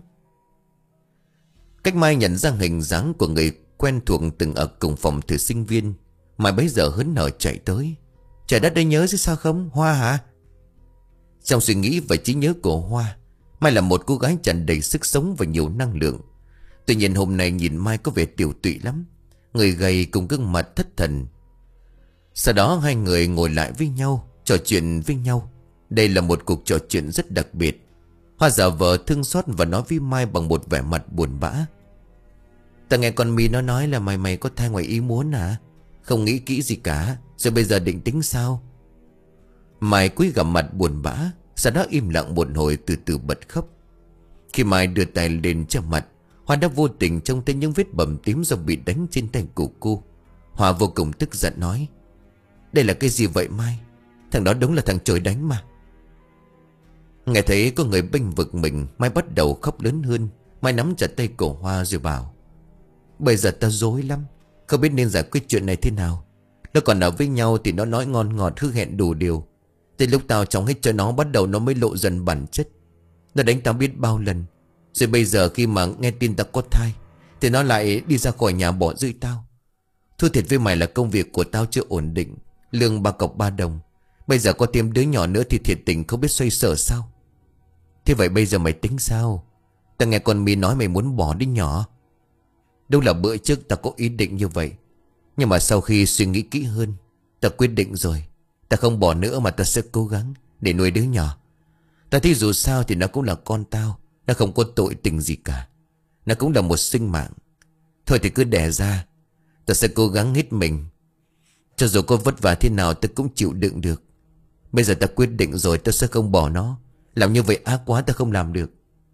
Cách Mai nhận ra hình dáng của người quen thuộc từng ở cùng phòng thời sinh viên, Mai bấy giờ hớn hở chạy tới. Trời đất ơi, nhớ chứ sao không? Hoa hả? Trong suy nghĩ và trí nhớ của Hoa, Mai là một cô gái tràn đầy sức sống và nhiều năng lượng. Tuy nhiên hôm nay nhìn Mai có vẻ tiều tụy lắm, người gầy cùng gương mặt thất thần. Sau đó hai người ngồi lại với nhau, trò chuyện với nhau. Đây là một cuộc trò chuyện rất đặc biệt. Hoa giả vờ thương xót và nói với Mai bằng một vẻ mặt buồn bã. Ta nghe con Mi nó nói là mày mày có thai ngoài ý muốn à? Không nghĩ kỹ gì cả, rồi bây giờ định tính sao? Mai cúi gằm mặt buồn bã, sau đó im lặng một hồi từ từ bật khóc. Khi Mai đưa tay lên che mặt, Hoa đã vô tình trông thấy những vết bầm tím do bị đánh trên tay của cô. Hoa vô cùng tức giận nói. Đây là cái gì vậy Mai? Thằng đó đúng là thằng trời đánh mà. Nghe thấy có người bênh vực mình, Mai bắt đầu khóc lớn hơn. Mai nắm chặt tay cổ Hoa rồi bảo: Bây giờ tao rối lắm, không biết nên giải quyết chuyện này thế nào. Nó còn ở với nhau thì nó nói ngon ngọt, hứa hẹn đủ điều. Tới lúc tao chóng hết cho nó, bắt đầu nó mới lộ dần bản chất. Nó đánh tao biết bao lần. Rồi bây giờ khi mà nghe tin tao có thai thì nó lại đi ra khỏi nhà bỏ rơi tao. Thú thiệt với mày là công việc của tao chưa ổn định, lương ba cọc ba đồng. Bây giờ có thêm đứa nhỏ nữa thì thiệt tình không biết xoay sở sao. Thế vậy bây giờ mày tính sao? Tao nghe con Mi nói mày muốn bỏ đứa nhỏ. Đâu là bữa trước tao có ý định như vậy, nhưng mà sau khi suy nghĩ kỹ hơn, tao quyết định rồi. Tao không bỏ nữa mà tao sẽ cố gắng để nuôi đứa nhỏ. Tao thấy dù sao thì nó cũng là con tao. Nó không có tội tình gì cả. Nó cũng là một sinh mạng. Thôi thì cứ đẻ ra. Tao sẽ cố gắng hết mình. Cho dù có vất vả thế nào tao cũng chịu đựng được. Bây giờ tao quyết định rồi, tao sẽ không bỏ nó. Làm như vậy ác quá, tao không làm được.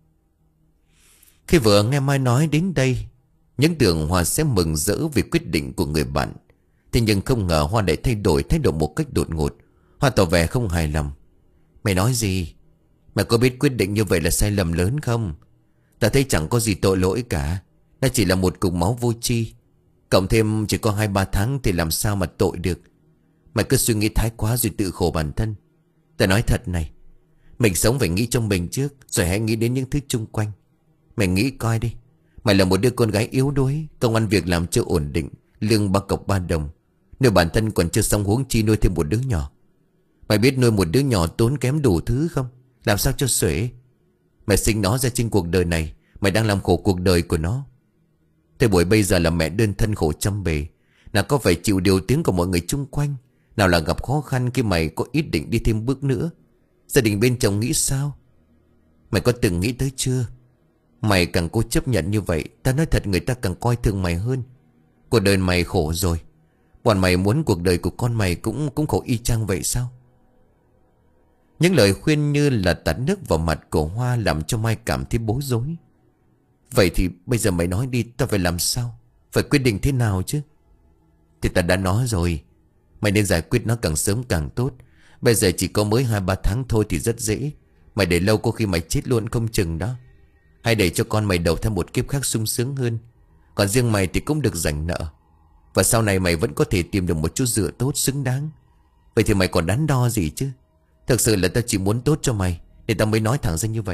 Khi vừa nghe Mai nói đến đây, những tưởng Hoa sẽ mừng rỡ vì quyết định của người bạn. Thế nhưng không ngờ Hoa lại thay đổi thái độ một cách đột ngột. Hoa tỏ vẻ không hài lòng. Mày nói gì? Mày có biết quyết định như vậy là sai lầm lớn không? Ta thấy chẳng có gì tội lỗi cả. Nó chỉ là một cục máu vô tri. Cộng thêm chỉ có hai ba tháng thì làm sao mà tội được. Mày cứ suy nghĩ thái quá rồi tự khổ bản thân. Ta nói thật này, mình sống phải nghĩ cho mình trước, rồi hãy nghĩ đến những thứ chung quanh. Mày nghĩ coi đi. Mày là một đứa con gái yếu đuối, công ăn việc làm chưa ổn định, lương ba cọc ba đồng. Nếu bản thân còn chưa xong huống chi nuôi thêm một đứa nhỏ. Mày biết nuôi một đứa nhỏ tốn kém đủ thứ không? Làm sao cho xuể. Mày sinh nó ra trên cuộc đời này, mày đang làm khổ cuộc đời của nó. Thế buổi bây giờ là mẹ đơn thân khổ trăm bề, nào có phải chịu điều tiếng của mọi người chung quanh. Nào là gặp khó khăn khi mày có ý định đi thêm bước nữa. Gia đình bên chồng nghĩ sao? Mày có từng nghĩ tới chưa? Mày càng cố chấp nhận như vậy, ta nói thật người ta càng coi thường mày hơn. Cuộc đời mày khổ rồi, bọn mày muốn cuộc đời của con mày cũng cũng khổ y chang vậy sao? Những lời khuyên như là tạt nước vào mặt của Hoa làm cho Mai cảm thấy bối rối. Vậy thì bây giờ mày nói đi, tao phải làm sao? Phải quyết định thế nào chứ? Thì ta đã nói rồi, mày nên giải quyết nó càng sớm càng tốt. Bây giờ chỉ có mới hai ba tháng thôi thì rất dễ. Mày để lâu có khi mày chết luôn không chừng đó. Hay để cho con mày đầu thêm một kiếp khác sung sướng hơn. Còn riêng mày thì cũng được rảnh nợ. Và sau này mày vẫn có thể tìm được một chút dựa tốt xứng đáng. Vậy thì mày còn đắn đo gì chứ? Thực sự là tao chỉ muốn tốt cho mày, nên tao mới nói thẳng ra như vậy.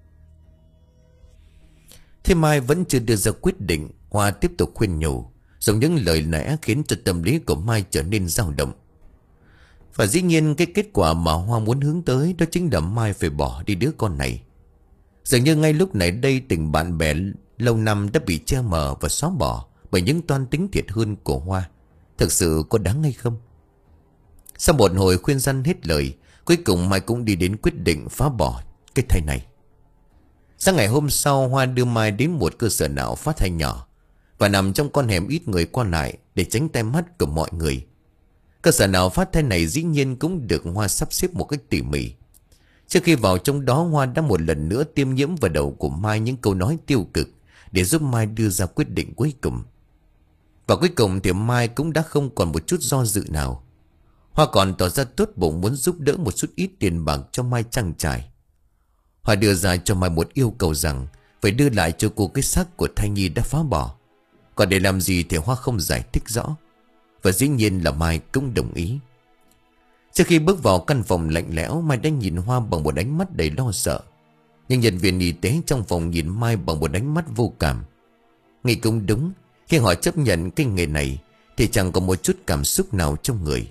Thế Mai vẫn chưa đưa ra quyết định. Hoa tiếp tục khuyên nhủ, dùng những lời lẽ khiến cho tâm lý của Mai trở nên dao động. Và dĩ nhiên cái kết quả mà Hoa muốn hướng tới đó chính là Mai phải bỏ đi đứa con này. Dường như ngay lúc này đây tình bạn bè lâu năm đã bị che mờ và xóa bỏ bởi những toan tính thiệt hơn của Hoa. Thực sự có đáng hay không? Sau một hồi khuyên răn hết lời, cuối cùng Mai cũng đi đến quyết định phá bỏ cái thai này. Sáng ngày hôm sau, Hoa đưa Mai đến một cơ sở nào phát thai nhỏ và nằm trong con hẻm ít người qua lại để tránh tai mắt của mọi người. Cơ sở nào phát thai này dĩ nhiên cũng được Hoa sắp xếp một cách tỉ mỉ. Trước khi vào trong đó, Hoa đã một lần nữa tiêm nhiễm vào đầu của Mai những câu nói tiêu cực để giúp Mai đưa ra quyết định cuối cùng. Và cuối cùng thì Mai cũng đã không còn một chút do dự nào. Hoa còn tỏ ra tốt bụng muốn giúp đỡ một chút ít tiền bạc cho Mai trang trải. Hoa đưa ra cho Mai một yêu cầu rằng phải đưa lại cho cô cái xác của thai nhi đã phá bỏ. Còn để làm gì thì Hoa không giải thích rõ. Và dĩ nhiên là Mai cũng đồng ý. Trước khi bước vào căn phòng lạnh lẽo, Mai đã nhìn Hoa bằng một ánh mắt đầy lo sợ. Nhưng nhân viên y tế trong phòng nhìn Mai bằng một ánh mắt vô cảm. Nghĩ cũng đúng, khi họ chấp nhận cái nghề này thì chẳng có một chút cảm xúc nào trong người.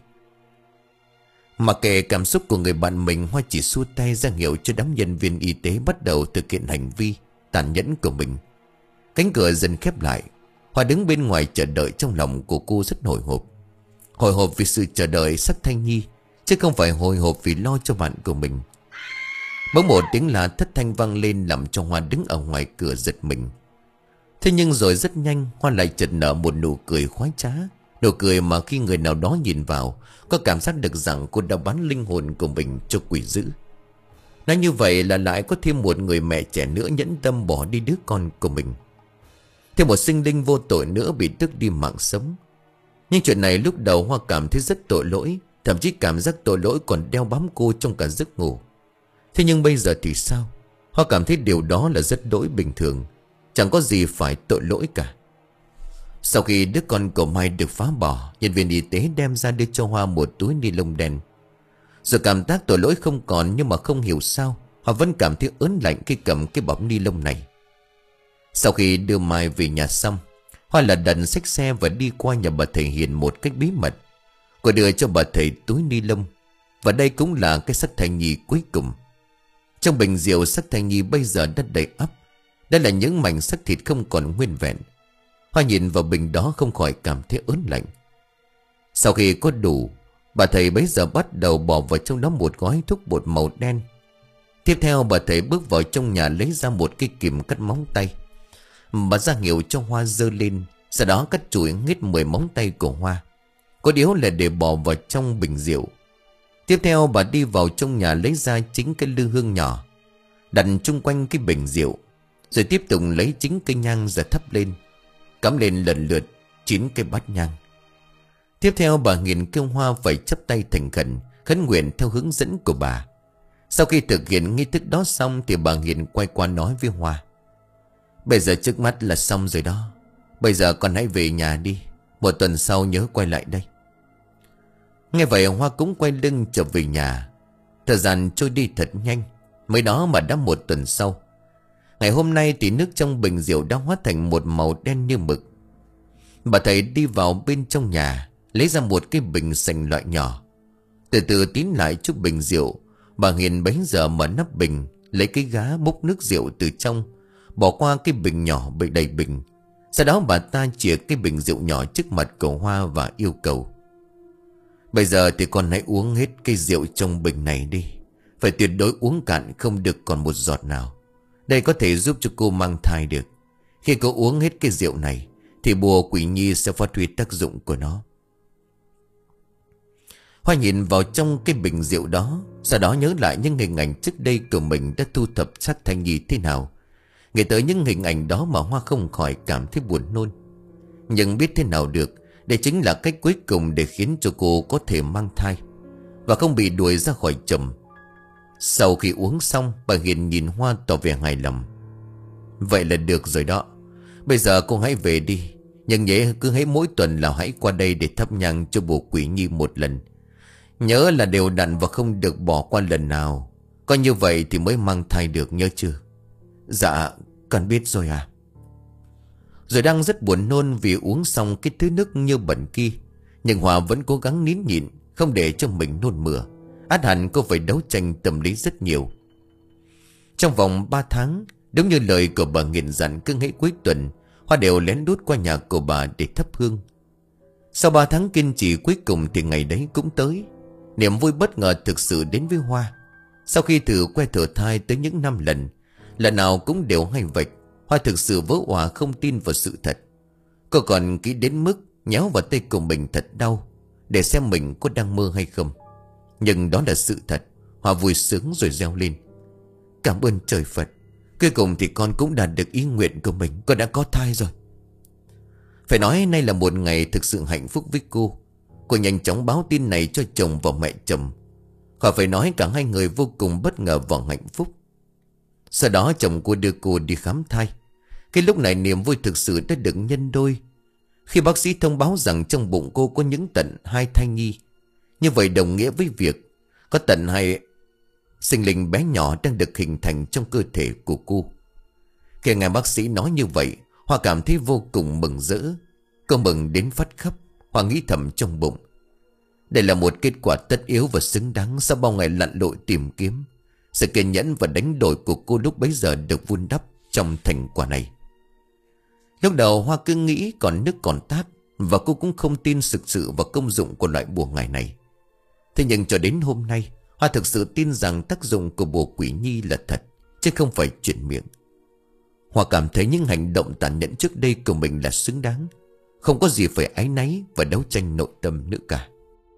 Mặc kệ cảm xúc của người bạn mình, Hoa chỉ xua tay ra hiệu cho đám nhân viên y tế bắt đầu thực hiện hành vi tàn nhẫn của mình. Cánh cửa dần khép lại. Hoa đứng bên ngoài chờ đợi, trong lòng của cô rất hồi hộp. Hồi hộp vì sự chờ đợi sắc thai nhi, chứ không phải hồi hộp vì lo cho bạn của mình. Bỗng một tiếng la thất thanh vang lên làm cho Hoa đứng ở ngoài cửa giật mình. Thế nhưng rồi rất nhanh Hoa lại chợt nở một nụ cười khoái trá. Nụ cười mà khi người nào đó nhìn vào có cảm giác được rằng cô đã bán linh hồn của mình cho quỷ dữ. Nói như vậy là lại có thêm một người mẹ trẻ nữa nhẫn tâm bỏ đi đứa con của mình. Thêm một sinh linh vô tội nữa bị tước đi mạng sống. Nhưng chuyện này lúc đầu Hoa cảm thấy rất tội lỗi, thậm chí cảm giác tội lỗi còn đeo bám cô trong cả giấc ngủ. Thế nhưng bây giờ thì sao? Hoa cảm thấy điều đó là rất đỗi bình thường, chẳng có gì phải tội lỗi cả. Sau khi đứa con của Mai được phá bỏ, nhân viên y tế đem ra đưa cho Hoa một túi ni lông đen. Rồi cảm giác tội lỗi không còn, nhưng mà không hiểu sao Hoa vẫn cảm thấy ớn lạnh khi cầm cái bọc ni lông này. Sau khi đưa Mai về nhà xong, Hoa là đần xách xe và đi qua nhà bà thầy Hiền một cách bí mật. Cô đưa cho bà thầy túi ni lông, và đây cũng là cái xác thai nhi cuối cùng. Trong bình rượu xác thai nhi bây giờ đã đầy ắp. Đây là những mảnh xác thịt không còn nguyên vẹn. Hoa nhìn vào bình đó không khỏi cảm thấy ớn lạnh. Sau khi có đủ, bà thầy bấy giờ bắt đầu bỏ vào trong đó một gói thuốc bột màu đen. Tiếp theo bà thầy bước vào trong nhà lấy ra một cái kìm cắt móng tay. Bà ra hiệu cho Hoa giơ lên, sau đó cắt chuỗi nghít mười móng tay của Hoa. Có điều là để bỏ vào trong bình rượu. Tiếp theo bà đi vào trong nhà lấy ra chính cái lư hương nhỏ, đặt chung quanh cái bình rượu. Rồi tiếp tục lấy chính cây nhang ra thắp lên, cắm lên lần lượt chín cái bát nhang. Tiếp theo bà Hiền kêu Hoa phải chắp tay thành khẩn, khấn nguyện theo hướng dẫn của bà. Sau khi thực hiện nghi thức đó xong thì bà Hiền quay qua nói với Hoa: "Bây giờ trước mắt là xong rồi đó. Bây giờ con hãy về nhà đi. Một tuần sau nhớ quay lại đây." Nghe vậy Hoa cũng quay lưng trở về nhà. Thời gian trôi đi thật nhanh. Mới đó mà đã một tuần sau. Ngày hôm nay thì nước trong bình rượu đã hóa thành một màu đen như mực. Bà thầy đi vào bên trong nhà, lấy ra một cái bình sành loại nhỏ. Từ từ tín lại chút bình rượu. Bà Hiền bấy giờ mở nắp bình, lấy cái gá múc nước rượu từ trong, bỏ qua cái bình nhỏ bị đầy bình. Sau đó bà ta chìa cái bình rượu nhỏ trước mặt của Hoa và yêu cầu: "Bây giờ thì con hãy uống hết cái rượu trong bình này đi. Phải tuyệt đối uống cạn, không được còn một giọt nào. Đây có thể giúp cho cô mang thai được. Khi cô uống hết cái rượu này thì bùa quỷ nhi sẽ phát huy tác dụng của nó." Hoa nhìn vào trong cái bình rượu đó, sau đó nhớ lại những hình ảnh trước đây của mình đã thu thập xác thai nhi thế nào. Nghĩ tới những hình ảnh đó mà Hoa không khỏi cảm thấy buồn nôn. Nhưng biết thế nào được, đây chính là cách cuối cùng để khiến cho cô có thể mang thai và không bị đuổi ra khỏi chồng. Sau khi uống xong, bà Hiền nhìn Hoa tỏ vẻ hài lòng: "Vậy là được rồi đó. Bây giờ cô hãy về đi. Nhưng nhớ cứ hãy mỗi tuần là hãy qua đây để thắp nhang cho bùa quỷ nhi một lần. Nhớ là đều đặn và không được bỏ qua lần nào. Có như vậy thì mới mang thai được, nhớ chưa?" "Dạ con biết rồi à." Rồi đang rất buồn nôn vì uống xong cái thứ nước như bẩn kia, nhưng Hoa vẫn cố gắng nín nhịn, không để cho mình nôn mửa. Át hẳn cô phải đấu tranh tâm lý rất nhiều. Trong vòng ba tháng, đúng như lời của bà Hiền dặn, cứ hễ cuối tuần Hoa đều lén lút qua nhà của bà để thắp hương. Sau ba tháng kiên trì, cuối cùng thì ngày đấy cũng tới. Niềm vui bất ngờ thực sự đến với Hoa. Sau khi thử que thử thai tới những năm lần, lần nào cũng đều hay vạch, Hoa thực sự vỡ òa không tin vào sự thật. Cô còn nghĩ đến mức nhéo vào tay của mình thật đau, để xem mình có đang mơ hay không. Nhưng đó là sự thật. Hoa vui sướng rồi reo lên: "Cảm ơn trời Phật. Cuối cùng thì con cũng đạt được ý nguyện của mình. Con đã có thai rồi." Phải nói nay là một ngày thực sự hạnh phúc với cô. Cô nhanh chóng báo tin này cho chồng và mẹ chồng. Khỏi phải nói, cả hai người vô cùng bất ngờ và hạnh phúc. Sau đó chồng cô đưa cô đi khám thai. Cái lúc này niềm vui thực sự đã được nhân đôi, khi bác sĩ thông báo rằng trong bụng cô có những tận hai thai nhi. Như vậy đồng nghĩa với việc có tận hai sinh linh bé nhỏ đang được hình thành trong cơ thể của cô. Khi nghe bác sĩ nói như vậy, Hoa cảm thấy vô cùng mừng rỡ. Cô mừng đến phát khóc. Hoa nghĩ thầm trong bụng: đây là một kết quả tất yếu và xứng đáng sau bao ngày lặn lội tìm kiếm. Sự kiên nhẫn và đánh đổi của cô lúc bấy giờ được vun đắp trong thành quả này. Lúc đầu Hoa cứ nghĩ còn nước còn tát, và cô cũng không tin thực sự vào công dụng của loại bùa ngải này. Thế nhưng cho đến hôm nay, Hoa thực sự tin rằng tác dụng của bùa quỷ nhi là thật, chứ không phải chuyện miệng. Hoa cảm thấy những hành động tàn nhẫn trước đây của mình là xứng đáng, không có gì phải áy náy và đấu tranh nội tâm nữa cả.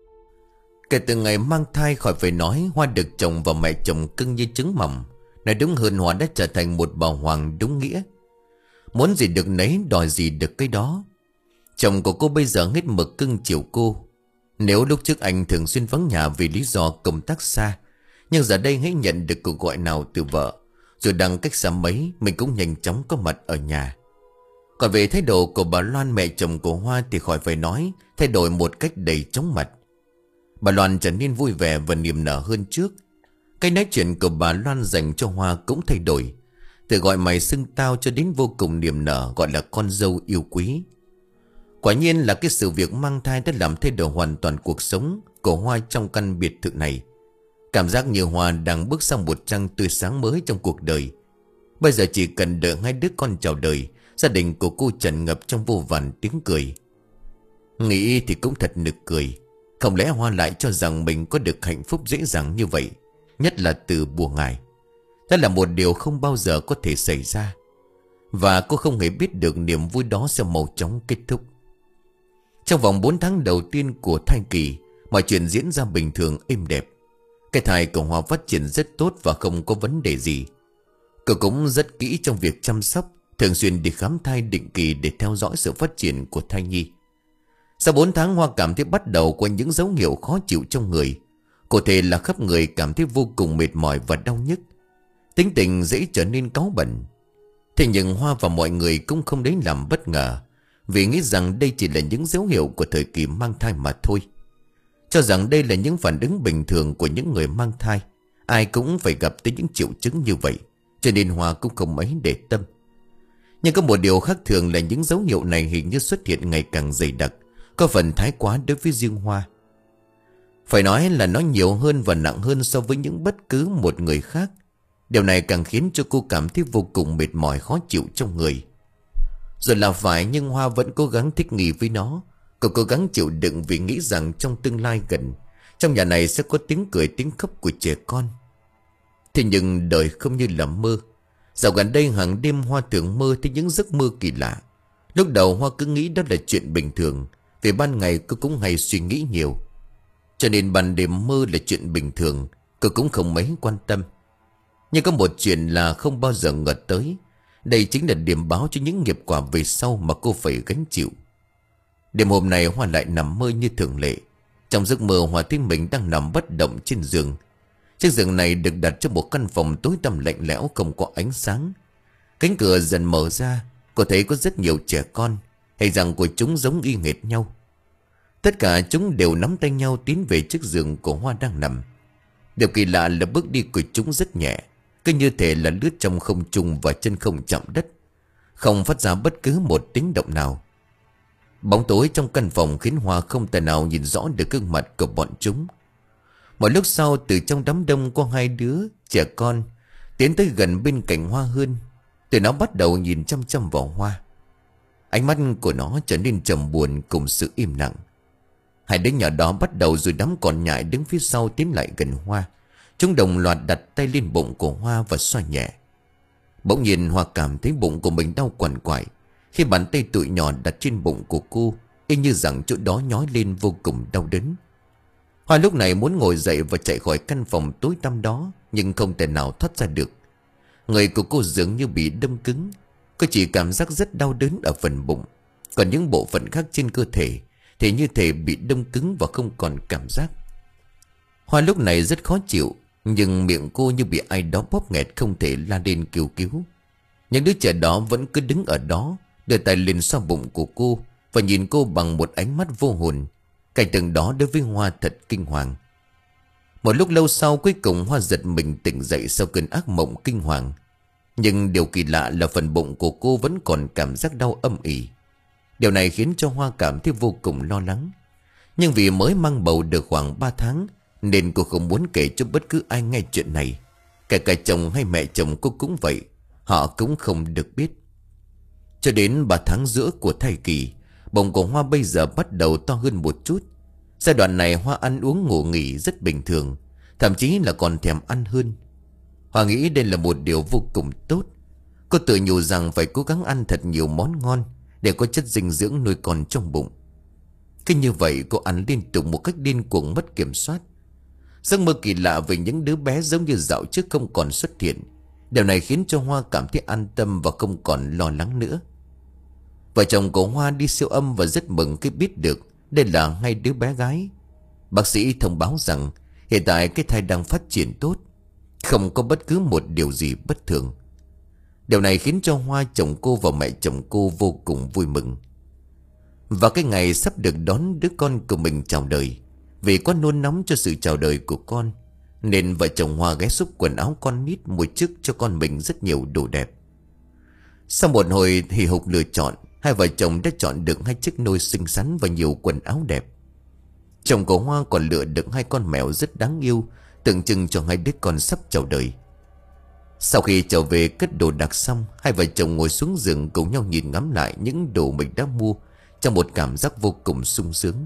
Kể từ ngày mang thai, khỏi phải nói, Hoa được chồng và mẹ chồng cưng như trứng mỏng. Nói đúng hơn, Hoa đã trở thành một bà hoàng đúng nghĩa. Muốn gì được nấy, đòi gì được cái đó. Chồng của cô bây giờ hết mực cưng chiều cô. Nếu lúc trước anh thường xuyên vắng nhà vì lý do công tác xa, Nhưng giờ đây hãy nhận được cuộc gọi nào từ vợ, dù đang cách xa mấy, mình cũng nhanh chóng có mặt ở nhà. Còn về thái độ của bà Loan, mẹ chồng của Hoa, thì khỏi phải nói, thay đổi một cách đầy chóng mặt. Bà Loan trở nên vui vẻ và niềm nở hơn trước. Cái nói chuyện của bà Loan dành cho Hoa cũng thay đổi, từ gọi mày xưng tao cho đến vô cùng niềm nở, gọi là con dâu yêu quý. Quả nhiên là cái sự việc mang thai đã làm thay đổi hoàn toàn cuộc sống của Hoa trong căn biệt thự này. Cảm giác như Hoa đang bước sang một trang tươi sáng mới trong cuộc đời. Bây giờ chỉ cần đợi hai đứa con chào đời, gia đình của cô tràn ngập trong vô vàn tiếng cười. Nghĩ thì cũng thật nực cười. Không lẽ Hoa lại cho rằng mình có được hạnh phúc dễ dàng như vậy, nhất là từ bùa ngải. Đó là một điều không bao giờ có thể xảy ra, và cô không hề biết được niềm vui đó sẽ mau chóng kết thúc. Trong vòng bốn tháng đầu tiên của thai kỳ, mọi chuyện diễn ra bình thường êm đẹp. Cái thai của Hoa phát triển rất tốt và không có vấn đề gì. Cô cũng rất kỹ trong việc chăm sóc, thường xuyên đi khám thai định kỳ để theo dõi sự phát triển của thai nhi. Sau bốn tháng, Hoa cảm thấy bắt đầu có những dấu hiệu khó chịu trong người. Cụ thể là khắp người cảm thấy vô cùng mệt mỏi và đau nhức. Tính tình dễ trở nên cáu bẩn. Thế nhưng Hoa và mọi người cũng không lấy làm bất ngờ, vì nghĩ rằng đây chỉ là những dấu hiệu của thời kỳ mang thai mà thôi. Cho rằng đây là những phản ứng bình thường của những người mang thai, ai cũng phải gặp tới những triệu chứng như vậy, cho nên Hoa cũng không mấy để tâm. Nhưng có một điều khác thường là những dấu hiệu này hình như xuất hiện ngày càng dày đặc, có phần thái quá đối với riêng Hoa. Phải nói là nó nhiều hơn và nặng hơn so với những bất cứ một người khác. Điều này càng khiến cho cô cảm thấy vô cùng mệt mỏi, khó chịu trong người. Rồi là phải, nhưng Hoa vẫn cố gắng thích nghi với nó. Cô cố gắng chịu đựng vì nghĩ rằng trong tương lai gần, trong nhà này sẽ có tiếng cười tiếng khóc của trẻ con. Thế nhưng đời không như là mơ. Dạo gần đây hàng đêm Hoa thường mơ thấy những giấc mơ kỳ lạ. Lúc đầu Hoa cứ nghĩ đó là chuyện bình thường, vì ban ngày cô cũng hay suy nghĩ nhiều, cho nên ban đêm mơ là chuyện bình thường, cô cũng không mấy quan tâm. Nhưng có một chuyện là không bao giờ ngờ tới. Đây chính là điểm báo cho những nghiệp quả về sau mà cô phải gánh chịu. Đêm hôm nay Hoa lại nằm mơ như thường lệ. Trong giấc mơ, Hoa thấy mình đang nằm bất động trên giường. Chiếc giường này được đặt trong một căn phòng tối tăm lạnh lẽo, không có ánh sáng. Cánh cửa dần mở ra, cô thấy có rất nhiều trẻ con, hay rằng của chúng giống y hệt nhau. Tất cả chúng đều nắm tay nhau tiến về chiếc giường của Hoa đang nằm. Điều kỳ lạ là bước đi của chúng rất nhẹ, cứ như thể là lướt trong không trung và chân không chạm đất, không phát ra bất cứ một tiếng động nào. Bóng tối trong căn phòng khiến Hoa không thể nào nhìn rõ được gương mặt của bọn chúng. Một lúc sau, từ trong đám đông có hai đứa trẻ con tiến tới gần bên cạnh Hoa hơn. Tụi nó bắt đầu nhìn chăm chăm vào Hoa. Ánh mắt của nó trở nên trầm buồn cùng sự im lặng. Hai đứa nhỏ đó bắt đầu rồi đám còn nhại đứng phía sau tiến lại gần Hoa. Chúng đồng loạt đặt tay lên bụng của Hoa và xoa nhẹ. Bỗng nhiên Hoa cảm thấy bụng của mình đau quằn quại khi bàn tay tụi nhỏ đặt trên bụng của cô, y như rằng chỗ đó nhói lên vô cùng đau đớn. Hoa lúc này muốn ngồi dậy và chạy khỏi căn phòng tối tăm đó, nhưng không thể nào thoát ra được. Người của cô dường như bị đâm cứng. Cô chỉ cảm giác rất đau đớn ở phần bụng, còn những bộ phận khác trên cơ thể thì như thể bị đâm cứng và không còn cảm giác. Hoa lúc này rất khó chịu, nhưng miệng cô như bị ai đó bóp nghẹt, không thể la lên kêu cứu. Những đứa trẻ đó vẫn cứ đứng ở đó, đưa tay lên xoa bụng của cô và nhìn cô bằng một ánh mắt vô hồn. Cảnh tượng đó đối với Hoa thật kinh hoàng. Một lúc lâu sau, cuối cùng Hoa giật mình tỉnh dậy sau cơn ác mộng kinh hoàng. Nhưng điều kỳ lạ là phần bụng của cô vẫn còn cảm giác đau âm ỉ. Điều này khiến cho Hoa cảm thấy vô cùng lo lắng. Nhưng vì mới mang bầu được khoảng ba tháng, nên cô không muốn kể cho bất cứ ai nghe chuyện này. Kể cả chồng hay mẹ chồng cô cũng vậy, họ cũng không được biết. Cho đến ba tháng giữa của thai kỳ, bụng của Hoa bây giờ bắt đầu to hơn một chút. Giai đoạn này Hoa ăn uống ngủ nghỉ rất bình thường, thậm chí là còn thèm ăn hơn. Hoa nghĩ đây là một điều vô cùng tốt. Cô tự nhủ rằng phải cố gắng ăn thật nhiều món ngon để có chất dinh dưỡng nuôi con trong bụng. Cứ như vậy cô ăn liên tục một cách điên cuồng mất kiểm soát. Giấc mơ kỳ lạ về những đứa bé giống như dạo trước không còn xuất hiện. Điều này khiến cho Hoa cảm thấy an tâm và không còn lo lắng nữa. Vợ chồng của Hoa đi siêu âm và rất mừng khi biết được đây là hai đứa bé gái. Bác sĩ thông báo rằng Hiện tại cái thai đang phát triển tốt, không có bất cứ một điều gì bất thường. Điều này khiến cho Hoa, chồng cô và mẹ chồng cô vô cùng vui mừng. Và cái ngày sắp được đón đứa con của mình chào đời, vì quá nôn nóng cho sự chào đời của con, nên vợ chồng Hoa ghé xúc quần áo con nít, mua trước cho con mình rất nhiều đồ đẹp. Sau một hồi hì hục lựa chọn, hai vợ chồng đã chọn được hai chiếc nôi xinh xắn và nhiều quần áo đẹp. Chồng của Hoa còn lựa được hai con mèo rất đáng yêu, tượng trưng cho hai đứa con sắp chào đời. Sau khi trở về cất đồ đạc xong, hai vợ chồng ngồi xuống giường cùng nhau nhìn ngắm lại những đồ mình đã mua, trong một cảm giác vô cùng sung sướng.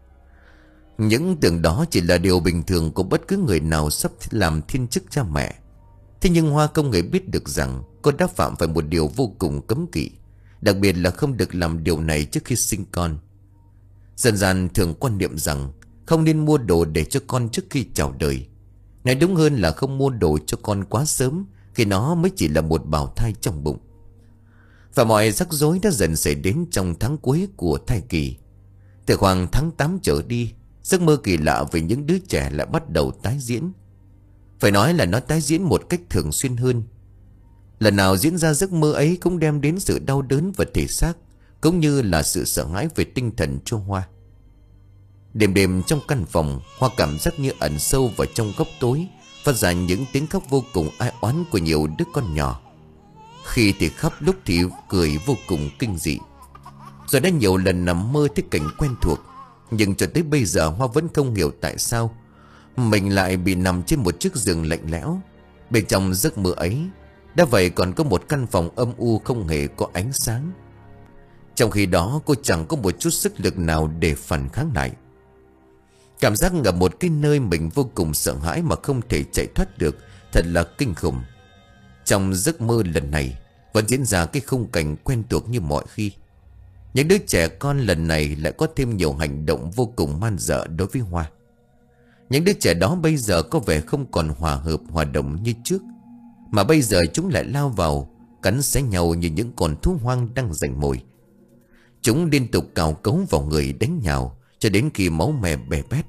Những tưởng đó chỉ là điều bình thường của bất cứ người nào sắp làm thiên chức cha mẹ. Thế nhưng Hoa không hề biết được rằng cô đã phạm phải một điều vô cùng cấm kỵ, đặc biệt là không được làm điều này trước khi sinh con. Dần dần thường quan niệm rằng không nên mua đồ để cho con trước khi chào đời. Nói đúng hơn là không mua đồ cho con quá sớm, khi nó mới chỉ là một bào thai trong bụng. Và mọi rắc rối đã dần xảy đến trong tháng cuối của thai kỳ. Từ khoảng tháng tám trở đi, giấc mơ kỳ lạ về những đứa trẻ lại bắt đầu tái diễn. Phải nói là nó tái diễn một cách thường xuyên hơn. Lần nào diễn ra giấc mơ ấy cũng đem đến sự đau đớn về thể xác, cũng như là sự sợ hãi về tinh thần cho Hoa. Đêm đêm trong căn phòng, Hoa cảm giác như ẩn sâu vào trong góc tối, phát ra những tiếng khóc vô cùng ai oán của nhiều đứa con nhỏ. Khi thì khóc, lúc thì cười vô cùng kinh dị. Rồi đã nhiều lần nằm mơ thấy cảnh quen thuộc, nhưng cho tới bây giờ Hoa vẫn không hiểu tại sao mình lại bị nằm trên một chiếc giường lạnh lẽo. Bên trong giấc mơ ấy đã vậy còn có một căn phòng âm u không hề có ánh sáng. Trong khi đó cô chẳng có một chút sức lực nào để phản kháng lại. Cảm giác ở một cái nơi mình vô cùng sợ hãi mà không thể chạy thoát được, thật là kinh khủng. Trong giấc mơ lần này vẫn diễn ra cái khung cảnh quen thuộc như mọi khi. Những đứa trẻ con lần này lại có thêm nhiều hành động vô cùng man dợ đối với Hoa. Những đứa trẻ đó bây giờ có vẻ không còn hòa hợp hòa đồng như trước, mà bây giờ chúng lại lao vào cắn xé nhau như những con thú hoang đang giành mồi. Chúng liên tục cào cấu vào người, đánh nhào cho đến khi máu me bè bét.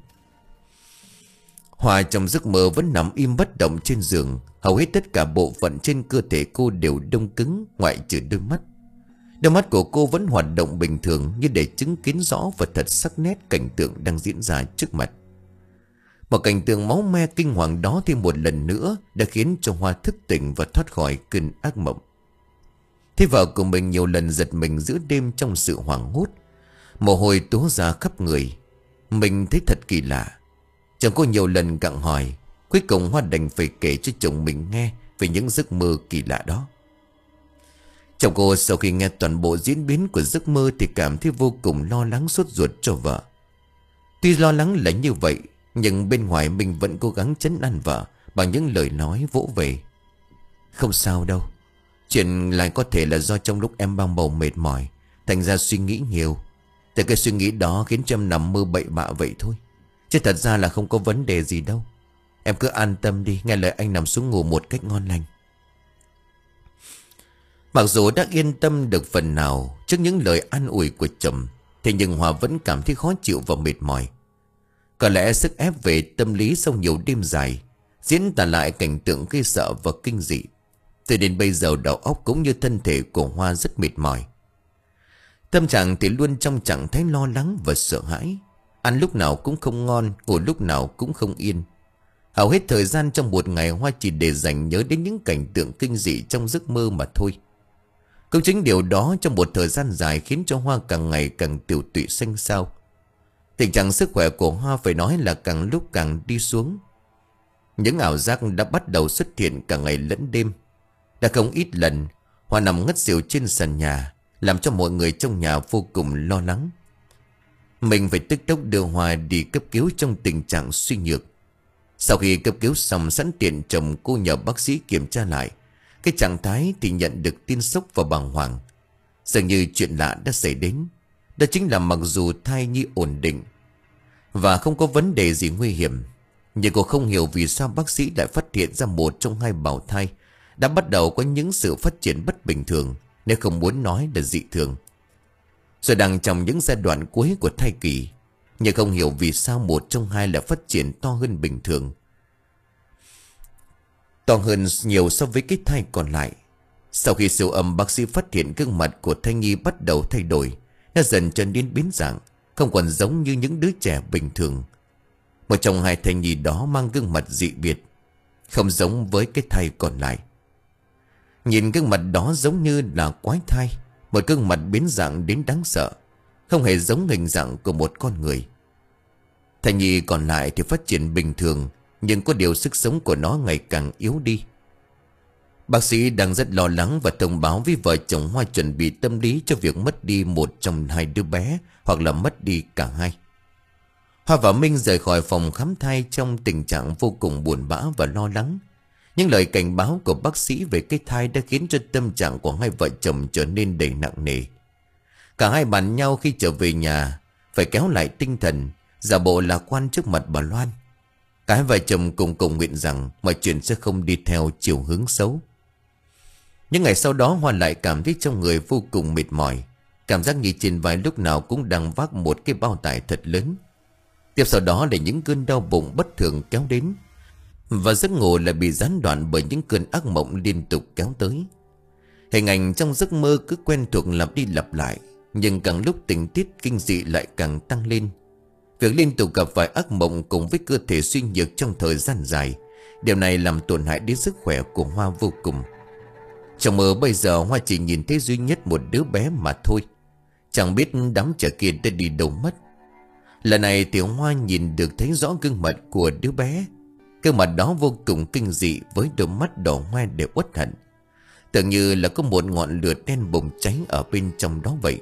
Hoa trong giấc mơ vẫn nằm im bất động trên giường. Hầu hết tất cả bộ phận trên cơ thể cô đều đông cứng, ngoại trừ đôi mắt. Đôi mắt của cô vẫn hoạt động bình thường, như để chứng kiến rõ và thật sắc nét cảnh tượng đang diễn ra trước mặt. Một cảnh tượng máu me kinh hoàng đó thêm một lần nữa đã khiến cho Hoa thức tỉnh và thoát khỏi cơn ác mộng. Thế vợ của mình nhiều lần giật mình giữa đêm trong sự hoảng hốt, mồ hôi túa ra khắp người. Mình thấy thật kỳ lạ. Chồng cô nhiều lần gặng hỏi. Cuối cùng Hoa đành phải kể cho chồng mình nghe về những giấc mơ kỳ lạ đó. Chồng cô sau khi nghe toàn bộ diễn biến của giấc mơ thì cảm thấy vô cùng lo lắng sốt ruột cho vợ. Tuy lo lắng là như vậy, nhưng bên ngoài mình vẫn cố gắng trấn an vợ bằng những lời nói vỗ về. Không sao đâu. Chuyện lại có thể là do trong lúc em mang bầu mệt mỏi, thành ra suy nghĩ nhiều. Từ cái suy nghĩ đó khiến cho em nằm mơ bậy bạ vậy thôi. Chứ thật ra là không có vấn đề gì đâu. Em cứ an tâm đi, nghe lời anh nằm xuống ngủ một cách ngon lành. Mặc dù đã yên tâm được phần nào trước những lời an ủi của chồng, thế nhưng Hòa vẫn cảm thấy khó chịu và mệt mỏi. Có lẽ sức ép về tâm lý sau nhiều đêm dài diễn tả lại cảnh tượng gây sợ và kinh dị. Từ đến bây giờ đầu óc cũng như thân thể của Hoa rất mệt mỏi. Tâm trạng thì luôn trong trạng thái lo lắng và sợ hãi. Ăn lúc nào cũng không ngon, ngủ lúc nào cũng không yên. Hầu hết thời gian trong một ngày Hoa chỉ để dành nhớ đến những cảnh tượng kinh dị trong giấc mơ mà thôi. Cũng chính điều đó trong một thời gian dài khiến cho Hoa càng ngày càng tiểu tụy xanh xao. Tình trạng sức khỏe của Hoa phải nói là càng lúc càng đi xuống. Những ảo giác đã bắt đầu xuất hiện cả ngày lẫn đêm. Đã không ít lần Hoa nằm ngất xỉu trên sàn nhà, làm cho mọi người trong nhà vô cùng lo lắng. Mình phải tức tốc đưa Hoa đi cấp cứu trong tình trạng suy nhược. Sau khi cấp cứu xong sẵn tiện chồng cô nhờ bác sĩ kiểm tra lại cái trạng thái thì nhận được tin sốc và bàng hoàng. Dường như chuyện lạ đã xảy đến. Đó chính là mặc dù thai nhi ổn định và không có vấn đề gì nguy hiểm, nhưng cô không hiểu vì sao bác sĩ lại phát hiện ra một trong hai bào thai đã bắt đầu có những sự phát triển bất bình thường, nếu không muốn nói là dị thường. Rồi đang trong những giai đoạn cuối của thai kỳ, Nhưng không hiểu vì sao một trong hai là phát triển to hơn bình thường, to hơn nhiều so với cái thai còn lại. Sau khi siêu âm, bác sĩ phát hiện gương mặt của thai nhi bắt đầu thay đổi. Nó dần trở nên biến dạng, không còn giống như những đứa trẻ bình thường. Một trong hai thai nhi đó mang gương mặt dị biệt, không giống với cái thai còn lại. Nhìn gương mặt đó giống như là quái thai, một gương mặt biến dạng đến đáng sợ, không hề giống hình dạng của một con người. Thai nhi còn lại thì phát triển bình thường, nhưng có điều sức sống của nó ngày càng yếu đi. Bác sĩ đang rất lo lắng và thông báo với vợ chồng Hoa chuẩn bị tâm lý cho việc mất đi một trong hai đứa bé, hoặc là mất đi cả hai. Hoa và Minh rời khỏi phòng khám thai trong tình trạng vô cùng buồn bã và lo lắng. Những lời cảnh báo của bác sĩ về cái thai đã khiến cho tâm trạng của hai vợ chồng trở nên đầy nặng nề. Cả hai bàn nhau khi trở về nhà phải kéo lại tinh thần, giả bộ lạc quan trước mặt bà Loan. Cả hai vợ chồng cùng cầu nguyện rằng mọi chuyện sẽ không đi theo chiều hướng xấu. Những ngày sau đó, Hoa lại cảm thấy trong người vô cùng mệt mỏi, cảm giác như trên vai lúc nào cũng đang vác một cái bao tải thật lớn. Tiếp sau đó là những cơn đau bụng bất thường kéo đến, và giấc ngủ lại bị gián đoạn bởi những cơn ác mộng liên tục kéo tới. Hình ảnh trong giấc mơ cứ quen thuộc lặp đi lặp lại, nhưng càng lúc tình tiết kinh dị lại càng tăng lên. Việc liên tục gặp phải ác mộng cùng với cơ thể suy nhược trong thời gian dài, điều này làm tổn hại đến sức khỏe của Hoa vô cùng. Trong mơ bây giờ, Hoa chỉ nhìn thấy duy nhất một đứa bé mà thôi, chẳng biết đám trẻ kia đã đi đâu mất. Lần này thì Hoa nhìn được thấy rõ gương mặt của đứa bé. Gương mặt đó vô cùng kinh dị, với đôi mắt đỏ hoe để uất hận, tưởng như là có một ngọn lửa đen bùng cháy ở bên trong đó vậy.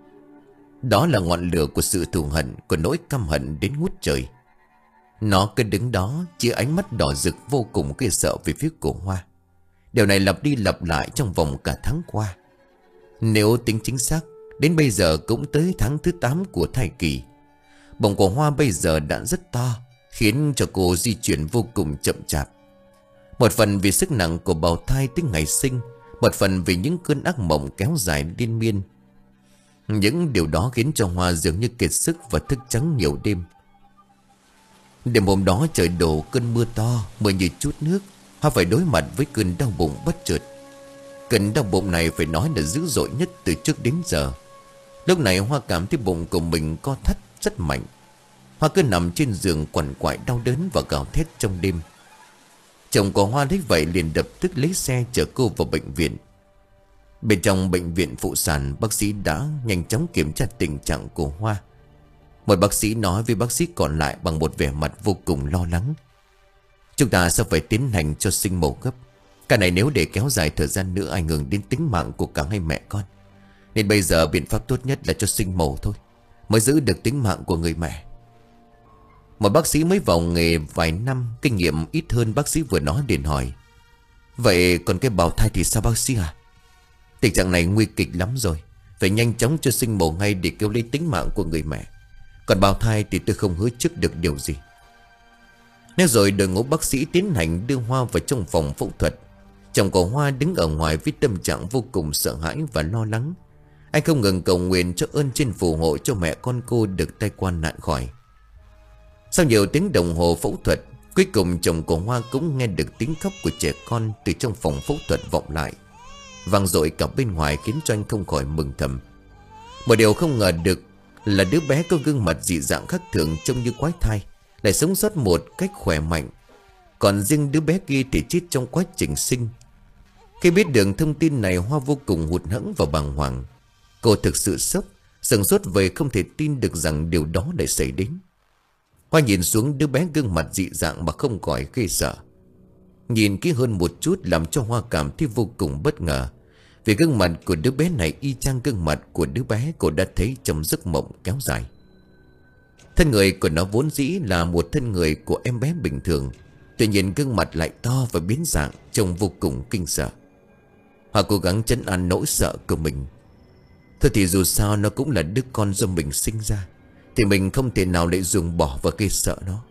Đó là ngọn lửa của sự thù hận, của nỗi căm hận đến ngút trời. Nó cứ đứng đó, chia ánh mắt đỏ rực vô cùng ghê sợ về phía của Hoa. Điều này lặp đi lặp lại trong vòng cả tháng qua. Nếu tính chính xác, đến bây giờ cũng tới tháng thứ tám của thai kỳ. Bụng của Hoa bây giờ đã rất to, khiến cho cô di chuyển vô cùng chậm chạp. Một phần vì sức nặng của bào thai tới ngày sinh, một phần vì những cơn ác mộng kéo dài liên miên. Những điều đó khiến cho Hoa dường như kiệt sức và thức trắng nhiều đêm. Đêm hôm đó trời đổ cơn mưa to, mưa như chút nước. Hoa phải đối mặt với cơn đau bụng bất chợt. Cơn đau bụng này phải nói là dữ dội nhất từ trước đến giờ. Lúc này Hoa cảm thấy bụng của mình co thắt rất mạnh. Hoa cứ nằm trên giường quằn quại đau đớn và gào thét trong đêm. Chồng của Hoa thấy vậy liền lập tức lấy xe chở cô vào bệnh viện. Bên trong bệnh viện phụ sản, bác sĩ đã nhanh chóng kiểm tra tình trạng của Hoa. Một bác sĩ nói với bác sĩ còn lại bằng một vẻ mặt vô cùng lo lắng: "Chúng ta sẽ phải tiến hành cho sinh mổ gấp. Cái này nếu để kéo dài thời gian nữa ảnh hưởng đến tính mạng của cả hai mẹ con. Nên bây giờ biện pháp tốt nhất là cho sinh mổ thôi, mới giữ được tính mạng của người mẹ." Một bác sĩ mới vào nghề vài năm, kinh nghiệm ít hơn bác sĩ vừa nói liền hỏi: "Vậy còn cái bào thai thì sao bác sĩ à?" "Tình trạng này nguy kịch lắm rồi, phải nhanh chóng cho sinh mổ ngay để cứu lấy tính mạng của người mẹ. Còn bào thai thì tôi không hứa trước được điều gì." Nói rồi đội ngũ bác sĩ tiến hành đưa Hoa vào trong phòng phẫu thuật. Chồng của Hoa đứng ở ngoài với tâm trạng vô cùng sợ hãi và lo lắng. Anh không ngừng cầu nguyện cho ơn trên phù hộ cho mẹ con cô được tai qua nạn khỏi. Sau nhiều tiếng đồng hồ phẫu thuật, cuối cùng chồng của Hoa cũng nghe được tiếng khóc của trẻ con từ trong phòng phẫu thuật vọng lại, vang dội cả bên ngoài, khiến cho anh không khỏi mừng thầm. Một điều không ngờ được là đứa bé có gương mặt dị dạng khác thường, trông như quái thai, lại sống sót một cách khỏe mạnh. Còn riêng đứa bé kia thì chết trong quá trình sinh. Khi biết được thông tin này, Hoa vô cùng hụt hẫng và bàng hoàng. Cô thực sự sốc, sửng sốt về không thể tin được rằng điều đó lại xảy đến. Hoa nhìn xuống đứa bé gương mặt dị dạng mà không khỏi ghê sợ. Nhìn kỹ hơn một chút làm cho Hoa cảm thấy vô cùng bất ngờ, vì gương mặt của đứa bé này y chang gương mặt của đứa bé cô đã thấy trong giấc mộng kéo dài. Thân người của nó vốn dĩ là một thân người của em bé bình thường, tuy nhiên gương mặt lại to và biến dạng, trông vô cùng kinh sợ. Hoa cố gắng trấn an nỗi sợ của mình. Thôi thì dù sao nó cũng là đứa con do mình sinh ra, thì mình không thể nào lại ruồng bỏ và gây sợ nó.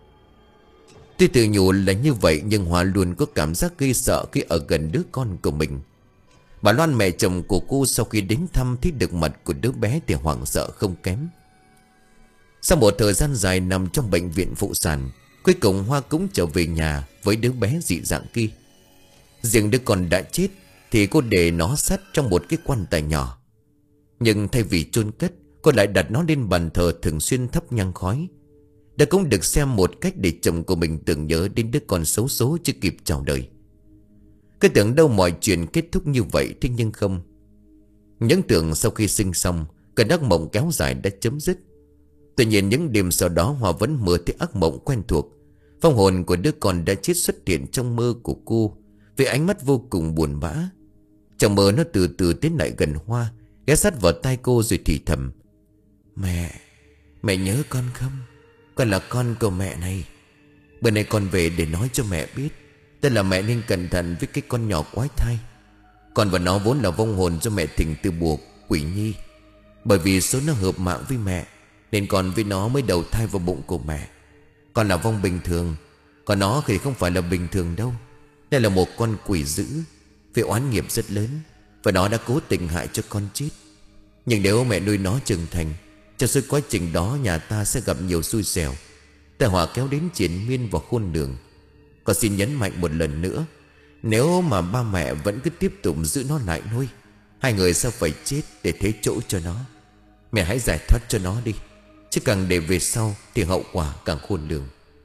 Tuy tự nhủ là như vậy, nhưng Hoa luôn có cảm giác gây sợ khi ở gần đứa con của mình. Bà Loan, mẹ chồng của cô, sau khi đến thăm thấy được mặt của đứa bé thì hoảng sợ không kém. Sau một thời gian dài nằm trong bệnh viện phụ sản, cuối cùng Hoa cũng trở về nhà với đứa bé dị dạng kia. Riêng đứa con đã chết thì cô để nó sát trong một cái quan tài nhỏ. Nhưng thay vì chôn cất, cô lại đặt nó lên bàn thờ thường xuyên thắp nhang khói. Đây cũng được xem một cách để chồng của mình tưởng nhớ đến đứa con xấu số chưa kịp chào đời. Cứ tưởng đâu mọi chuyện kết thúc như vậy, thế nhưng không. Những tưởng sau khi sinh xong, cơn ác mộng kéo dài đã chấm dứt. Tuy nhiên những đêm sau đó Hoa vẫn mơ thấy ác mộng quen thuộc. Vong hồn của đứa con đã chết xuất hiện trong mơ của cô với ánh mắt vô cùng buồn bã. Trong mơ nó từ từ tiến lại gần Hoa, ghé sát vào tai cô rồi thì thầm: Mẹ, mẹ nhớ con không? Con là con của mẹ này. Bữa nay con về để nói cho mẹ biết, tức là mẹ nên cẩn thận với cái con nhỏ quái thai. Con và nó vốn là vong hồn do mẹ thỉnh từ buộc Quỷ Nhi. Bởi vì số nó hợp mạng với mẹ nên con với nó mới đầu thai vào bụng của mẹ. Con là vong bình thường, còn nó thì không phải là bình thường đâu. Đây là một con quỷ dữ với oán nghiệp rất lớn, và nó đã cố tình hại cho con chết. Nhưng nếu mẹ nuôi nó trưởng thành, trong suốt quá trình đó nhà ta sẽ gặp nhiều xui xẻo, tai họa kéo đến triền miên và khôn lường. Con xin nhấn mạnh một lần nữa, nếu mà ba mẹ vẫn cứ tiếp tục giữ nó lại nuôi, hai người sẽ phải chết để thế chỗ cho nó. Mẹ hãy giải thoát cho nó đi, chứ càng để về sau thì hậu quả càng khôn lường.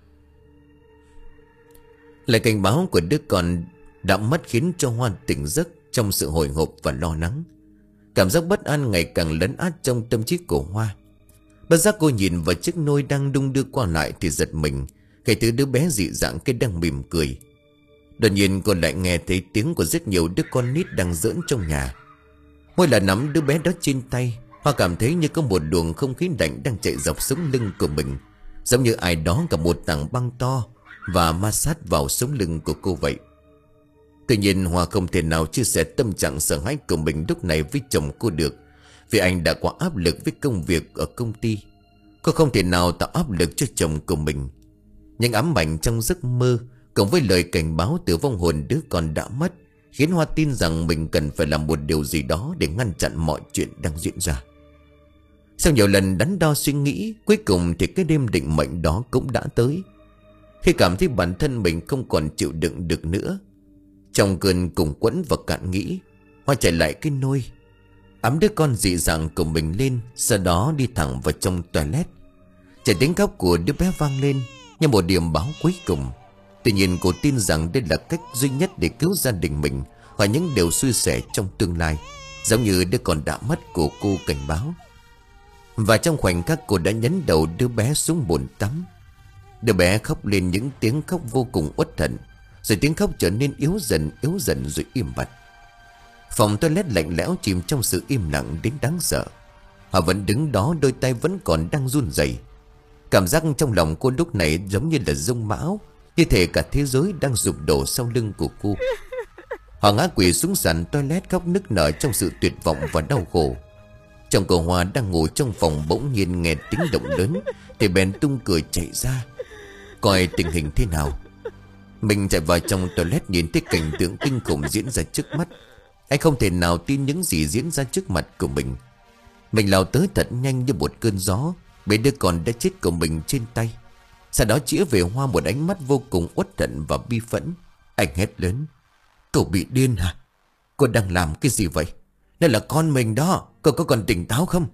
Lời cảnh báo của đứa con đã mất khiến cho Hoa tỉnh giấc trong sự hồi hộp và lo lắng. Cảm giác bất an ngày càng lấn át trong tâm trí của Hoa. Bất giác cô nhìn vào chiếc nôi đang đung đưa qua lại thì giật mình khi thấy đứa bé dị dạng kia đang mỉm cười. Đột nhiên cô lại nghe thấy tiếng của rất nhiều đứa con nít đang giỡn trong nhà. Mỗi lần nắm đứa bé đó trên tay, Hoa cảm thấy như có một luồng không khí lạnh đang chạy dọc sống lưng của mình, giống như ai đó cầm một tảng băng to và ma sát vào sống lưng của cô vậy. Tuy nhiên Hoa không thể nào chia sẻ tâm trạng sợ hãi của mình lúc này với chồng cô được, vì anh đã quá áp lực với công việc ở công ty. Cô không thể nào tạo áp lực cho chồng của mình. Nhưng ám ảnh trong giấc mơ cộng với lời cảnh báo từ vong hồn đứa con đã mất khiến Hoa tin rằng mình cần phải làm một điều gì đó để ngăn chặn mọi chuyện đang diễn ra. Sau nhiều lần đắn đo suy nghĩ, cuối cùng thì cái đêm định mệnh đó cũng đã tới. Khi cảm thấy bản thân mình không còn chịu đựng được nữa, trong cơn cùng quẫn và cạn nghĩ, Hoa chạy lại cái nôi, ẵm đứa con dị dạng của mình lên, sau đó đi thẳng vào trong toilet. Chạy tiếng khóc của đứa bé vang lên như một điểm báo cuối cùng. Tuy nhiên cô tin rằng đây là cách duy nhất để cứu gia đình mình khỏi những điều xui xẻo trong tương lai, giống như đứa con đã mất của cô cảnh báo. Và trong khoảnh khắc cô đã nhấn đầu đứa bé xuống bồn tắm. Đứa bé khóc lên những tiếng khóc vô cùng uất hận, rồi tiếng khóc trở nên yếu dần yếu dần rồi im bặt. Phòng toilet lạnh lẽo chìm trong sự im lặng đến đáng sợ. Họ vẫn đứng đó, đôi tay vẫn còn đang run rẩy. Cảm giác trong lòng cô lúc này giống như là rông bão, như thể cả thế giới đang sụp đổ sau lưng của cô. Họ ngã quỵ xuống sàn toilet khóc nức nở trong sự tuyệt vọng và đau khổ. Chồng của Hoa đang ngồi trong phòng bỗng nhiên nghe tiếng động lớn thì bèn tung cửa chạy ra coi tình hình thế nào. Mình chạy vào trong toilet nhìn thấy cảnh tượng kinh khủng diễn ra trước mắt. Anh không thể nào tin những gì diễn ra trước mặt của mình. Mình lao tới thật nhanh như một cơn gió, bế đứa con đã chết của mình trên tay. Sau đó chĩa về Hoa một ánh mắt vô cùng uất hận và bi phẫn. Anh hét lớn: Cậu bị điên hả? Cô đang làm cái gì vậy? Đây là con mình đó, cậu có còn tỉnh táo không?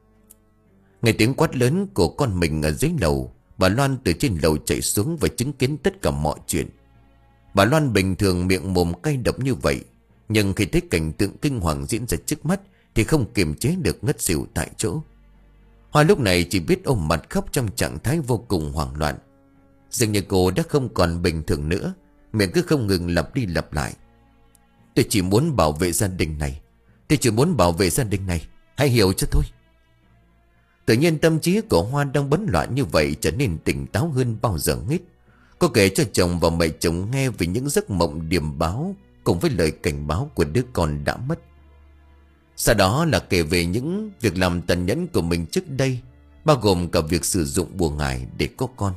Nghe tiếng quát lớn của con mình ở dưới lầu, bà Loan từ trên lầu chạy xuống và chứng kiến tất cả mọi chuyện. Bà Loan bình thường miệng mồm cay độc như vậy, nhưng khi thấy cảnh tượng kinh hoàng diễn ra trước mắt thì không kiềm chế được ngất xỉu tại chỗ. Hoa lúc này chỉ biết ôm mặt khóc trong trạng thái vô cùng hoảng loạn. Dường như cô đã không còn bình thường nữa, miệng cứ không ngừng lặp đi lặp lại: Tôi chỉ muốn bảo vệ gia đình này, tôi chỉ muốn bảo vệ gia đình này, hãy hiểu cho tôi. Tự nhiên tâm trí của Hoa đang bấn loạn như vậy trở nên tỉnh táo hơn bao giờ hết. Cô kể cho chồng và mẹ chồng nghe về những giấc mộng điềm báo cùng với lời cảnh báo của đứa con đã mất. Sau đó là kể về những việc làm tàn nhẫn của mình trước đây, bao gồm cả việc sử dụng bùa ngải để có con.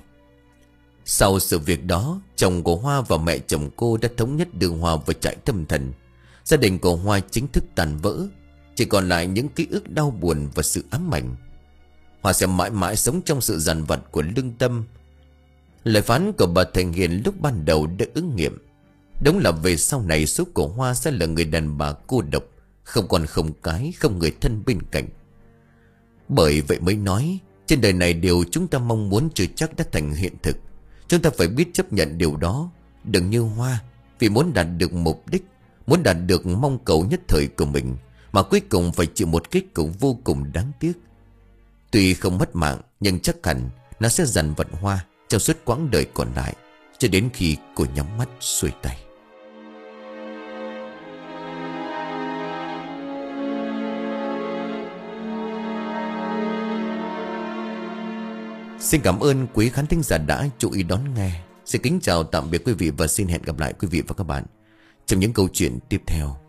Sau sự việc đó, chồng của Hoa và mẹ chồng cô đã thống nhất đưa Hoa vào trại tâm thần. Gia đình của Hoa chính thức tàn vỡ, chỉ còn lại những ký ức đau buồn và sự ám ảnh. Hoa sẽ mãi mãi sống trong sự dằn vặt của lương tâm. Lời phán của bà Thành Hiền lúc ban đầu đã ứng nghiệm. Đúng là về sau này số của Hoa sẽ là người đàn bà cô độc, không còn không cái, không người thân bên cạnh. Bởi vậy mới nói, trên đời này điều chúng ta mong muốn chưa chắc đã thành hiện thực. Chúng ta phải biết chấp nhận điều đó. Đừng như Hoa, vì muốn đạt được mục đích, muốn đạt được mong cầu nhất thời của mình, mà cuối cùng phải chịu một kết cục vô cùng đáng tiếc. Tuy không mất mạng, nhưng chắc hẳn nó sẽ dằn vặt Hoa trong suốt quãng đời còn lại, cho đến khi cô nhắm mắt xuôi tay. Xin cảm ơn quý khán thính giả đã chú ý đón nghe. Xin kính chào tạm biệt quý vị và xin hẹn gặp lại quý vị và các bạn trong những câu chuyện tiếp theo.